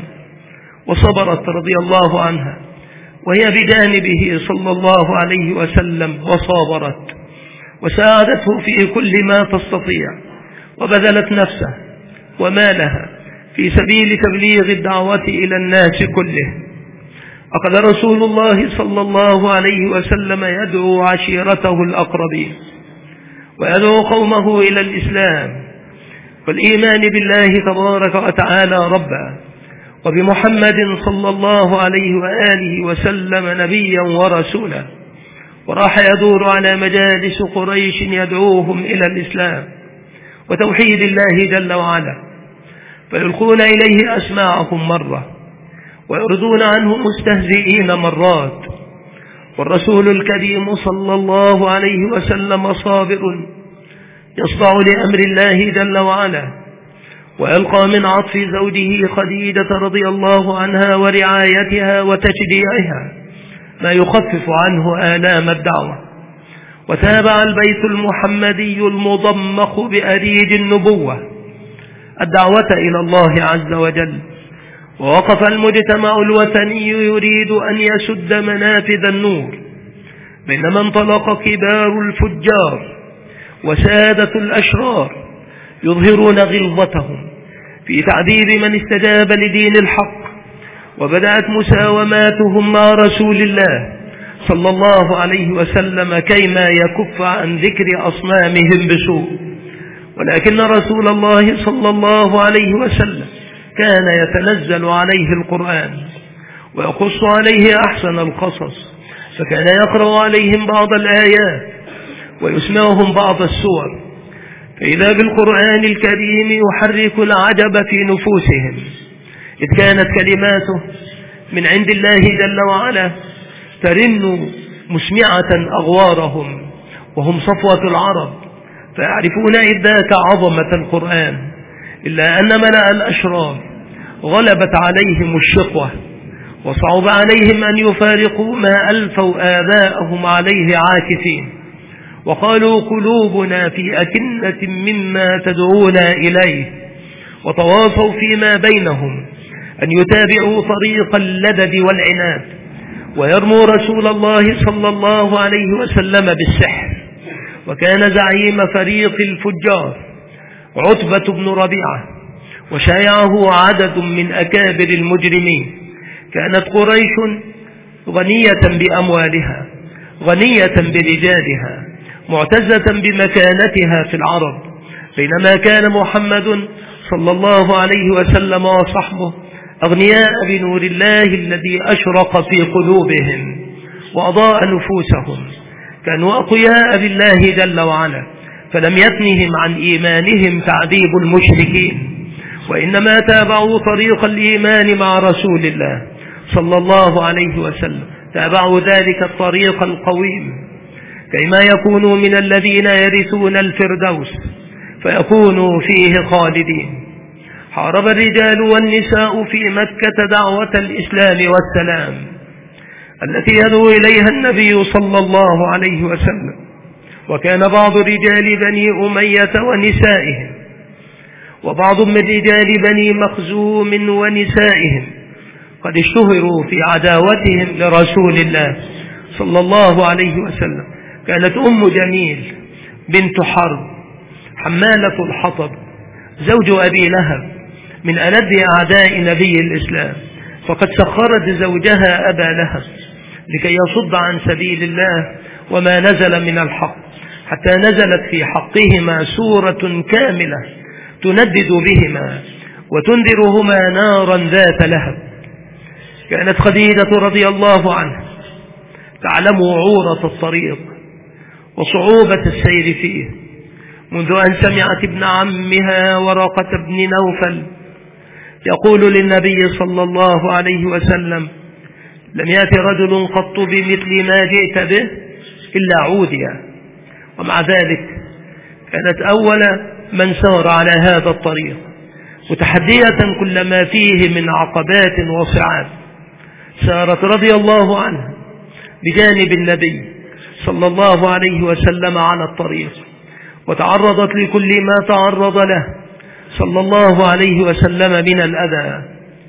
وصبرت رضي الله عنها وهي بجانبه صلى الله عليه وسلم، وصابرت وساعدته في كل ما تستطيع، وبذلت نفسه ومالها في سبيل تبليغ الدعوة إلى الناس كله. أخذ رسول الله صلى الله عليه وسلم يدعو عشيرته الأقربين ويدعو قومه إلى الإسلام والإيمان بالله تبارك وتعالى ربا، وبمحمد صلى الله عليه وآله وسلم نبيا ورسولا، وراح يدور على مجالس قريش يدعوهم إلى الإسلام وتوحيد الله جل وعلا، فيلقون إليه أسماعهم مرة ويردون عنه مستهزئين مرات، والرسول الكريم صلى الله عليه وسلم صابر يصدع لأمر الله جل وعلا، ويلقى من عطف زوجه خديجة رضي الله عنها ورعايتها وتشجيعها ما يخفف عنه آلام الدعوة. وتابع البيت المحمدي المضمخ بأريج النبوة الدعوة إلى الله عز وجل، ووقف المجتمع الوثني يريد أن يسد منافذ النور، بينما انطلق كبار الفجار وسادة الأشرار يظهرون غلظتهم في تعذيب من استجاب لدين الحق، وبدأت مساوماتهم مع رسول الله صلى الله عليه وسلم كيما يكف عن ذكر أصنامهم بسوء. ولكن رسول الله صلى الله عليه وسلم كان يتنزل عليه القرآن ويقص عليه أحسن القصص، فكان يقرأ عليهم بعض الآيات ويسمعهم بعض السور، فإذا بالقرآن الكريم يحرك العجب في نفوسهم، إذ كانت كلماته من عند الله جل وعلا ترن مسمعة أغوارهم، وهم صفوة العرب فيعرفون إذ ذاك عظمة القرآن، إلا أن ملأ الأشرار غلبت عليهم الشقوة وصعب عليهم أن يفارقوا ما ألفوا آباءهم عليه عاكفين، وقالوا قلوبنا في أكنة مما تدعونا إليه، وتواصوا فيما بينهم أن يتابعوا طريق اللدد والعناد ويرموا رسول الله صلى الله عليه وسلم بالسحر. وكان زعيم فريق الفجار عتبة بن ربيعة، وشايعه عدد من أكابر المجرمين. كانت قريش غنية بأموالها، غنية برجالها، معتزة بمكانتها في العرب، بينما كان محمد صلى الله عليه وسلم وصحبه أغنياء بنور الله الذي أشرق في قلوبهم وأضاء نفوسهم، كانوا أقوياء بالله جل وعلا، فلم يثنهم عن إيمانهم تعذيب المشركين، وإنما تابعوا طريق الإيمان مع رسول الله صلى الله عليه وسلم، تابعوا ذلك الطريق القويم كيما يكونوا من الذين يرثون الفردوس فيكونوا فيه خالدين. حارب الرجال والنساء في مكة دعوة الإسلام والسلام التي يدعو إليها النبي صلى الله عليه وسلم، وكان بعض رجال بني أمية ونسائهم وبعض من رجال بني مخزوم ونسائهم قد اشتهروا في عداوتهم لرسول الله صلى الله عليه وسلم. كانت أم جميل بنت حرب حمالة الحطب زوج أبي لهب من ألد أعداء نبي الإسلام، فقد سخرت زوجها أبا لهب لكي يصد عن سبيل الله وما نزل من الحق، حتى نزلت في حقهما سورة كاملة تندد بهما وتنذرهما نارا ذات لهب. كانت خديجة رضي الله عنها تعلم عورة الطريق وصعوبة السير فيه، منذ أن سمعت ابن عمها ورقة بن نوفل يقول للنبي صلى الله عليه وسلم: لم يأت رجل قط بمثل ما جئت به إلا عوديا. ومع ذلك كانت أول من سار على هذا الطريق، متحدية كل ما فيه من عقبات وصعاب. سارت رضي الله عنها بجانب النبي صلى الله عليه وسلم على الطريق، وتعرضت لكل ما تعرض له صلى الله عليه وسلم من الأذى.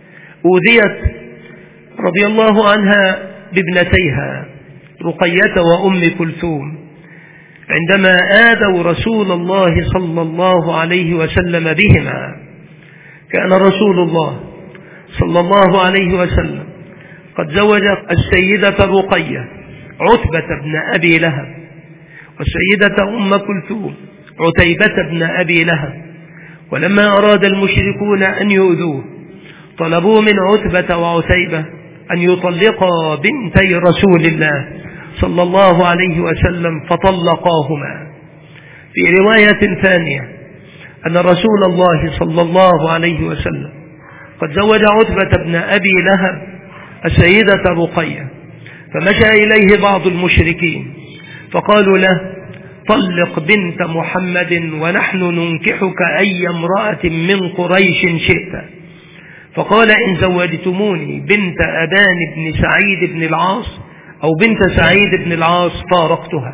أوذيت رضي الله عنها بابنتيها رقية وأم كلثوم عندما آذوا رسول الله صلى الله عليه وسلم بهما. كان رسول الله صلى الله عليه وسلم قد زوج السيدة رقية عتبة بن أبي لهب، والسيدة أم كلثوم عتيبة بن أبي لهب. ولما أراد المشركون أن يؤذوه طلبوا من عتبة وعتيبة أن يطلقا بنتي رسول الله صلى الله عليه وسلم فطلقاهما. في رواية ثانية أن رسول الله صلى الله عليه وسلم قد زوج عتبة بن أبي لهب السيدة رقية، فمشى إليه بعض المشركين فقالوا له: طلق بنت محمد ونحن ننكحك أي امرأة من قريش شئت. فقال: إن زوجتموني بنت أبان بن سعيد بن العاص أو بنت سعيد بن العاص فارقتها.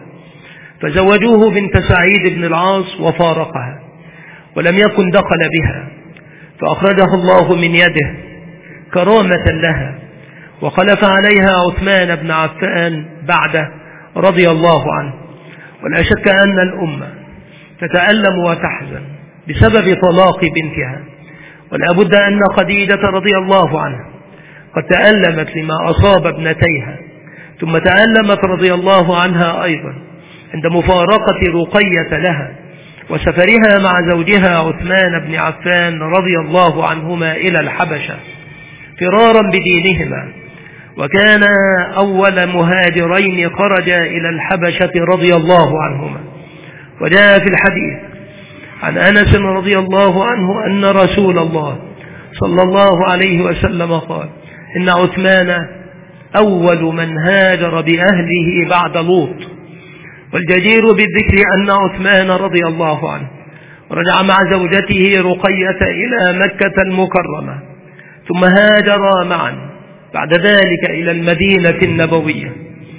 فزوجوه بنت سعيد بن العاص وفارقها، ولم يكن دخل بها، فأخرجه الله من يده كرامة لها، وخلف عليها عثمان بن عفان بعده رضي الله عنه. ولا شك أن الأمة تتألم وتحزن بسبب طلاق بنتها، ولا بد أن خديجة رضي الله عنها قد تألمت لما أصاب ابنتيها، ثم تألمت رضي الله عنها أيضا عند مفارقة رقية لها وسفرها مع زوجها عثمان بن عفان رضي الله عنهما إلى الحبشة فرارا بدينهما، وكان أول مهاجرين خرجا إلى الحبشة رضي الله عنهما. وجاء في الحديث عن أنس رضي الله عنه أن رسول الله صلى الله عليه وسلم قال: إن عثمان أول من هاجر بأهله بعد لوط. والجدير بالذكر أن عثمان رضي الله عنه رجع مع زوجته رقية إلى مكة المكرمة، ثم هاجرا معا بعد ذلك إلى المدينة النبوية،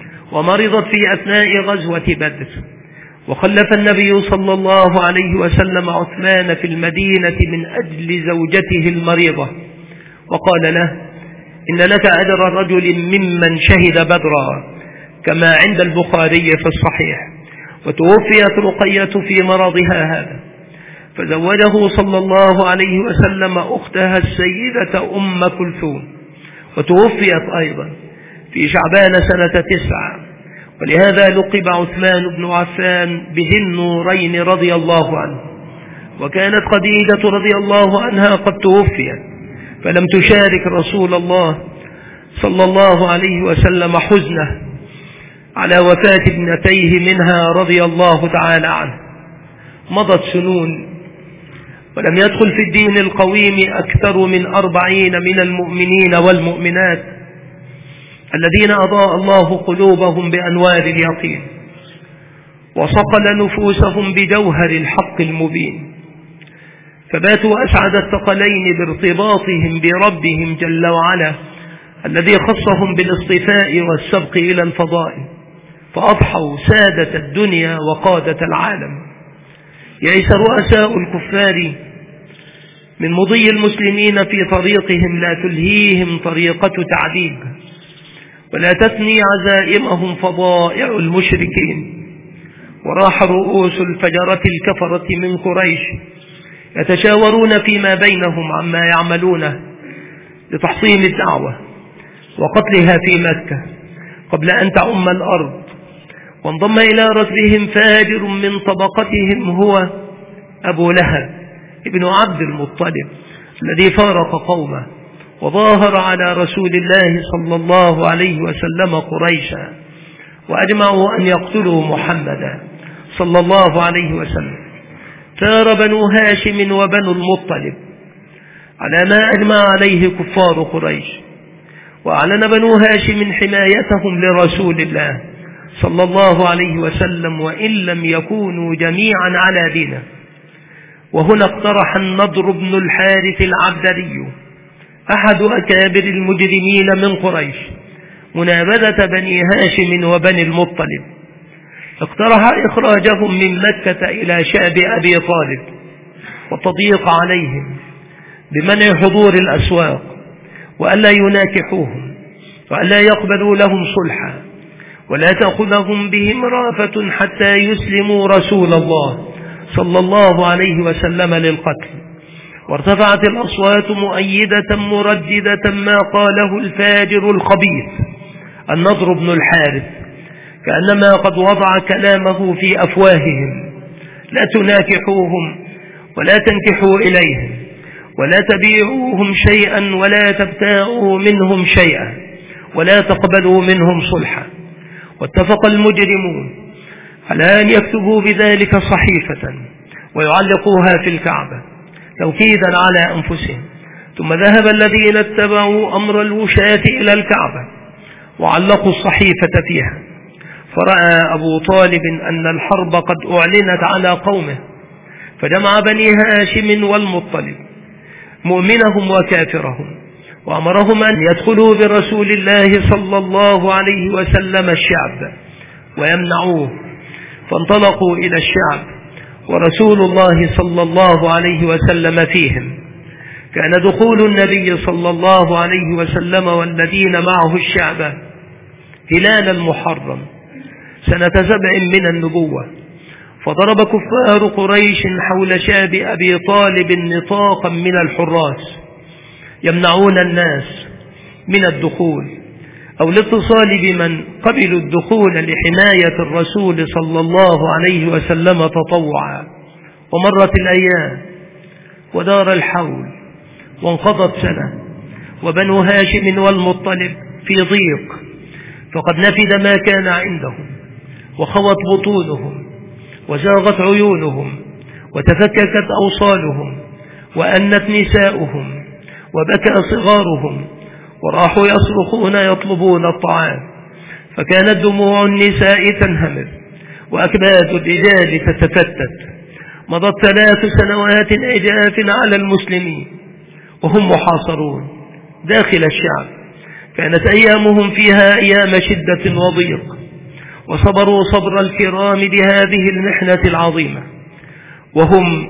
ومرضت في أثناء غزوة بدر، وخلف النبي صلى الله عليه وسلم عثمان في المدينة من أجل زوجته المريضة، وقال له: إن لك أجر رجل ممن شهد بدرا، كما عند البخاري في الصحيح. وتوفيت رقية في مرضها هذا، فزوجه صلى الله عليه وسلم أختها السيدة أم كلثوم، وتوفيت أيضا في شعبان سنة تسعة، ولهذا لقب عثمان بن عفان بذي النورين رضي الله عنه. وكانت خديجة رضي الله عنها قد توفيت، فلم تشارك رسول الله صلى الله عليه وسلم حزنه على وفاة ابنتيه منها رضي الله تعالى عنه. مضت سنون ولم يدخل في الدين القويم أكثر من أربعين من المؤمنين والمؤمنات الذين أضاء الله قلوبهم بأنوار اليقين، وصقل نفوسهم بجوهر الحق المبين، فباتوا أسعد الثقلين بارتباطهم بربهم جل وعلا الذي خصهم بالاصطفاء والسبق إلى الفضائل، فأضحوا سادة الدنيا وقادة العالم. يئس رؤساء الكفار من مضي المسلمين في طريقهم، لا تلهيهم طريقة تعذيب، ولا تثني عزائمهم فضائع المشركين. وراح رؤوس الفجرة الكفرة من قريش يتشاورون فيما بينهم عما يعملونه لتحصيل الدعوة وقتلها في مكة قبل أن تعم الأرض. وانضم إلى ركبهم فاجر من طبقتهم هو أبو لهب ابن عبد المطلب الذي فارق قومه وظاهر على رسول الله صلى الله عليه وسلم قريشا، وأجمعوا أن يقتلوا محمدا صلى الله عليه وسلم. ثار بنو هاشم وبنو المطلب على ما أجمع عليه كفار قريش، وأعلن بنو هاشم حمايتهم لرسول الله صلى الله عليه وسلم وإن لم يكونوا جميعا على دينه. وهنا اقترح النضر بن الحارث العبدري أحد أكابر المجرمين من قريش منابذة بني هاشم وبني المطلب، اقترح إخراجهم من مكة إلى شعب أبي طالب والتضييق عليهم بمنع حضور الأسواق، وألا يناكحوهم، وألا يقبلوا لهم صلحا، ولا تأخذهم بهم رافة حتى يسلموا رسول الله صلى الله عليه وسلم للقتل. وارتفعت الأصوات مؤيدة مرددة ما قاله الفاجر الخبيث النضر بن الحارث، كأنما قد وضع كلامه في أفواههم: لا تناكحوهم ولا تنكحوا إليهم ولا تبيعوهم شيئا ولا تبتاعوا منهم شيئا ولا تقبلوا منهم صلحا. واتفق المجرمون على أن يكتبوا بذلك صحيفة ويعلقوها في الكعبة توكيدا على أنفسهم. ثم ذهب الذين اتبعوا أمر الوشاة إلى الكعبة وعلقوا الصحيفة فيها، فرأى أبو طالب أن الحرب قد أعلنت على قومه، فجمع بني هاشم والمطلب مؤمنهم وكافرهم، وأمرهم أن يدخلوا برسول الله صلى الله عليه وسلم الشعب ويمنعوه. فانطلقوا إلى الشعب ورسول الله صلى الله عليه وسلم فيهم. كان دخول النبي صلى الله عليه وسلم والذين معه الشعب هلال المحرم سنة سبع من النبوة، فضرب كفار قريش حول شعب أبي طالب نطاقا من الحراس يمنعون الناس من الدخول أو الاتصال بمن قبلوا الدخول لحماية الرسول صلى الله عليه وسلم تطوعا. ومرت الأيام ودار الحول وانقضت سنة، وبنو هاشم والمطلب في ضيق، فقد نفد ما كان عندهم وخوت بطونهم وزاغت عيونهم وتفككت أوصالهم وأنت نساؤهم وبكى صغارهم، وراحوا يصرخون يطلبون الطعام، فكانت دموع النساء تنهمر وأكباد الرجال تتفتت. مضت ثلاث سنوات عجاف على المسلمين وهم محاصرون داخل الشعب، كانت أيامهم فيها أيام شدة وضيق، وصبروا صبر الكرام بهذه المحنة العظيمة، وهم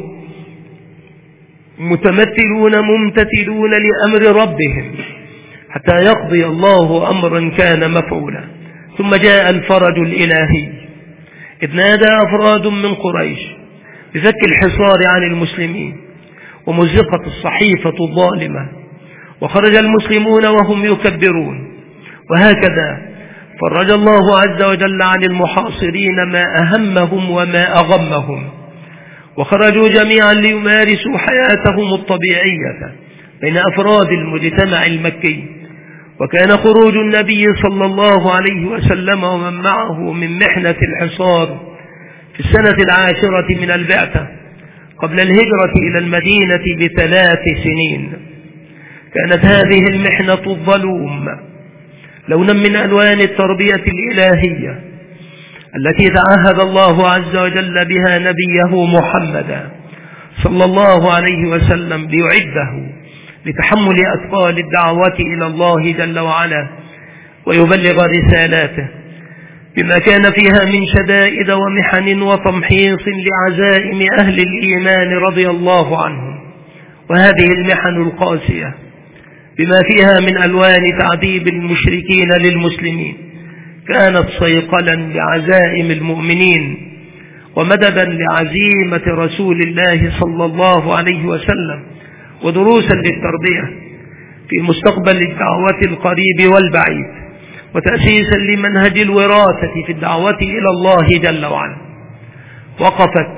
متمثلون ممتثلون لأمر ربهم حتى يقضي الله أمرا كان مفعولا. ثم جاء الفرج الإلهي إذ نادى أفراد من قريش بفك الحصار عن المسلمين ومزقت الصحيفة الظالمة، وخرج المسلمون وهم يكبرون. وهكذا فرج الله عز وجل عن المحاصرين ما أهمهم وما أغمهم، وخرجوا جميعا ليمارسوا حياتهم الطبيعية بين أفراد المجتمع المكي. وكان خروج النبي صلى الله عليه وسلم ومن معه من محنة الحصار في السنة العاشرة من البعثة قبل الهجرة إلى المدينة بثلاث سنين. كانت هذه المحنة الظلوم لونا من ألوان التربية الإلهية التي تعهد الله عز وجل بها نبيه محمدا صلى الله عليه وسلم ليعده لتحمل أثقال الدعوة إلى الله جل وعلا ويبلغ رسالاته، بما كان فيها من شدائد ومحن وتمحيص لعزائم أهل الإيمان رضي الله عنهم. وهذه المحن القاسية بما فيها من ألوان تعذيب المشركين للمسلمين كانت صيقلا لعزائم المؤمنين ومددا لعزيمة رسول الله صلى الله عليه وسلم، ودروسا للتربية في مستقبل الدعوة القريب والبعيد، وتأسيسا لمنهج الوراثة في الدعوة إلى الله جل وعلا. وقفت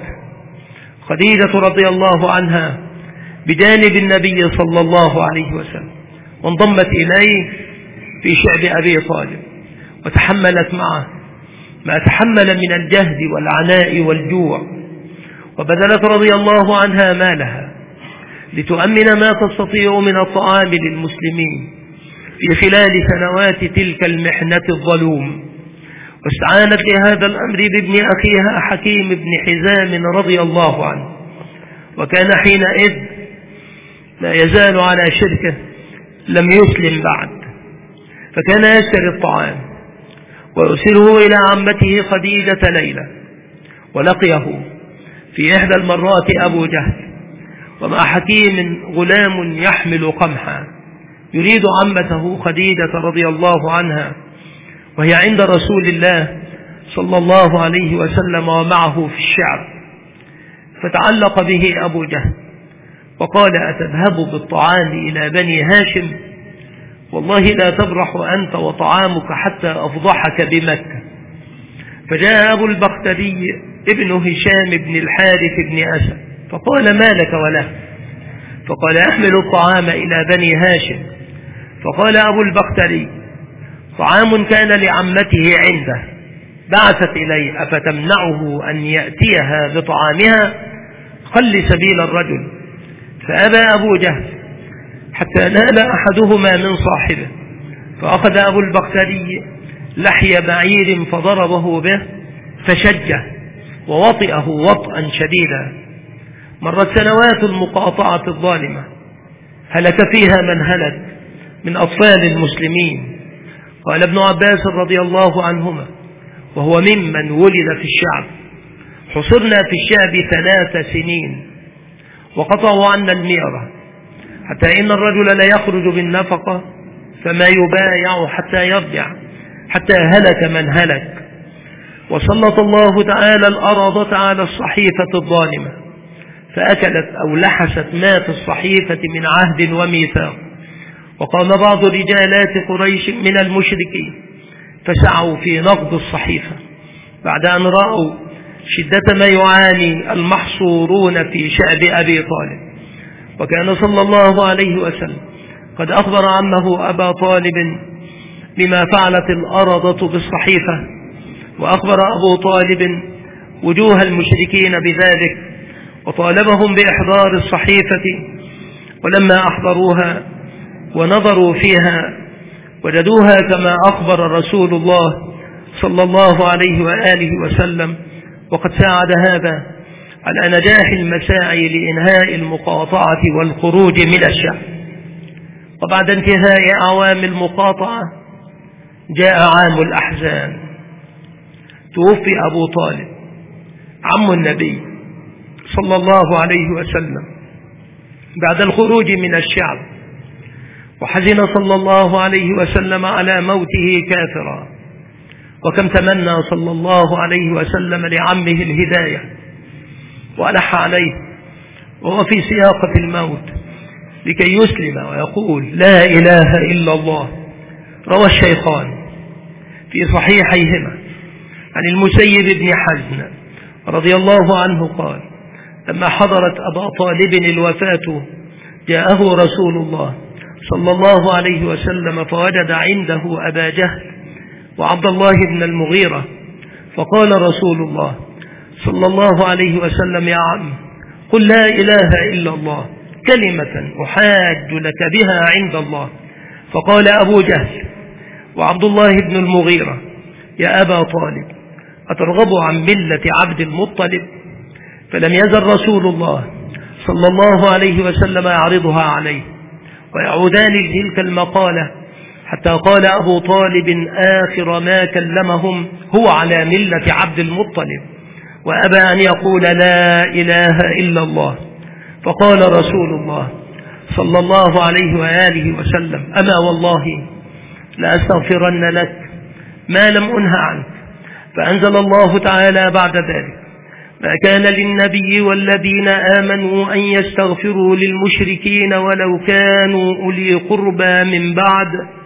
خديجة رضي الله عنها بجانب النبي صلى الله عليه وسلم وانضمت إليه في شعب أبي طالب، وتحملت معه ما تحمل من الجهد والعناء والجوع، وبذلت رضي الله عنها مالها لتؤمن ما تستطيع من الطعام للمسلمين في خلال سنوات تلك المحنة الظلوم. واستعانت لهذا الأمر بابن أخيها حكيم بن حزام رضي الله عنه، وكان حينئذ لا يزال على شركه لم يسلم بعد، فكان يشتري الطعام ويرسله إلى عمته خديجة ليلة، ولقيه في إحدى المرات أبو جهل ومع حكيم غلام يحمل قمحا يريد عمته خديجة رضي الله عنها، وهي عند رسول الله صلى الله عليه وسلم ومعه في الشعب، فتعلق به أبو جهل وقال: أتذهب بالطعام إلى بني هاشم؟ والله لا تبرح أنت وطعامك حتى أفضحك بمكة. فجاء أبو البختري ابن هشام بن الحارث بن أسد فقال: ما لك وله؟ فقال: أحمل الطعام إلى بني هاشم. فقال أبو البختري: طعام كان لعمته عنده بعثت إلي، أفتمنعه أن يأتيها بطعامها؟ خل سبيل الرجل. فأبى أبو جهل حتى نال أحدهما من صاحبه، فأخذ أبو البختري لحي بعير فضربه به فشجه ووطئه وطئا شديدا. مرت سنوات المقاطعة الظالمة هلك فيها من هلك من أطفال المسلمين. قال ابن عباس رضي الله عنهما وهو ممن ولد في الشعب: حصرنا في الشعب ثلاث سنين وقطعوا عنا الميرة، حتى إن الرجل لا يخرج بالنفقة فما يبايع حتى يرجع، حتى هلك من هلك. وسلط الله تعالى الأرض على الصحيفة الظالمة فأكلت أو لحست ما في الصحيفة من عهد وميثاق. وقام بعض رجالات قريش من المشركين فسعوا في نقض الصحيفة بعد أن رأوا شدة ما يعاني المحصورون في شعب أبي طالب. وكان صلى الله عليه وسلم قد أخبر عمه أبا طالب بما فعلت الأرضة بالصحيفة، وأخبر أبو طالب وجوه المشركين بذلك وطالبهم بإحضار الصحيفة. ولما أحضروها ونظروا فيها وجدوها كما أخبر رسول الله صلى الله عليه وآله وسلم، وقد ساعد هذا على نجاح المساعي لإنهاء المقاطعة والخروج من الشعب. وبعد انتهاء أعوام المقاطعة جاء عام الأحزان، توفي أبو طالب عم النبي صلى الله عليه وسلم بعد الخروج من الشعب، وحزن صلى الله عليه وسلم على موته كافرا. وكم تمنى صلى الله عليه وسلم لعمه الهداية وألح عليه وهو في سياقة الموت لكي يسلم ويقول: لا إله إلا الله. روى الشيخان في صحيحيهما عن المسيب بن حزن رضي الله عنه قال: لما حضرت أبا طالب الوفاة جاءه رسول الله صلى الله عليه وسلم فوجد عنده أبا جهل وعبد الله بن المغيرة، فقال رسول الله صلى الله عليه وسلم: يا عم، قل لا إله إلا الله كلمة أحاج لك بها عند الله. فقال أبو جهل وعبد الله بن المغيرة: يا أبا طالب، أترغب عن ملة عبد المطلب؟ فلم يزل رسول الله صلى الله عليه وسلم يعرضها عليه ويعودان لتلك المقالة، حتى قال أبو طالب آخر ما كلمهم: هو على ملة عبد المطلب، وأبى أن يقول لا إله إلا الله. فقال رسول الله صلى الله عليه وآله وسلم: أما والله لأستغفرن لك ما لم أنه عنك. فأنزل الله تعالى بعد ذلك: ما كان للنبي والذين آمنوا أن يستغفروا للمشركين ولو كانوا أولي قربى من بعد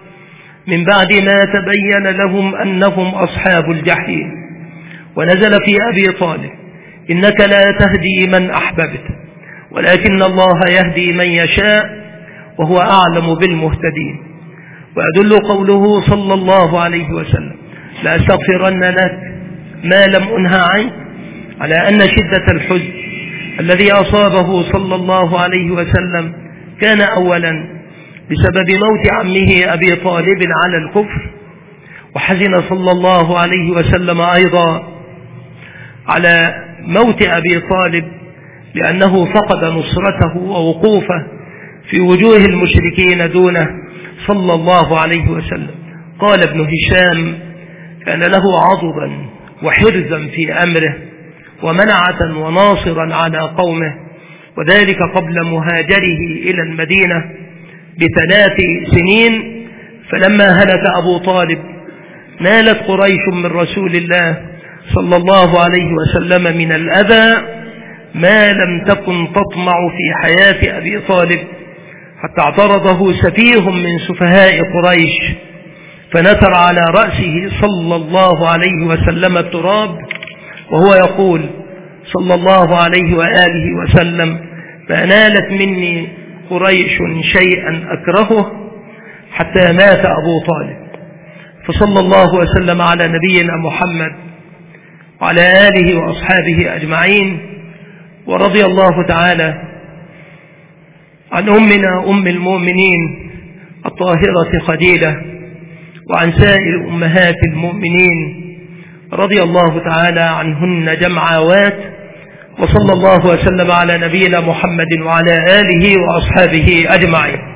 من بعد ما تبين لهم أنهم أصحاب الجحيم. ونزل في أبي طالب: إنك لا تهدي من أحببت ولكن الله يهدي من يشاء وهو أعلم بالمهتدين. ويدل قوله صلى الله عليه وسلم: لأستغفرن لك ما لم أنه عنك على أن شدة الحزن الذي أصابه صلى الله عليه وسلم كان أولا بسبب موت عمه أبي طالب على الكفر، وحزن صلى الله عليه وسلم أيضا على موت أبي طالب لأنه فقد نصرته ووقوفه في وجوه المشركين دونه صلى الله عليه وسلم. قال ابن هشام كان له عضدا وحرزا في أمره ومنعة وناصرا على قومه، وذلك قبل مهاجره إلى المدينة بثلاث سنين. فلما هلك أبو طالب نالت قريش من رسول الله صلى الله عليه وسلم من الأذى ما لم تكن تطمع في حياة أبي طالب، حتى اعترضه سفيه من سفهاء قريش فنثر على رأسه صلى الله عليه وسلم التراب وهو يقول صلى الله عليه وآله وسلم: ما نالت مني قريش شيئا أكرهه حتى مات أبو طالب. فصلى الله وسلم على نبينا محمد وعلى آله وأصحابه أجمعين، ورضي الله تعالى عن أمنا أم المؤمنين الطاهرة خديجة وعن سائر أمهات المؤمنين، رضي الله تعالى عنهن جمعاوات. وصلى الله وسلم على نبينا محمد وعلى آله وأصحابه أجمعين.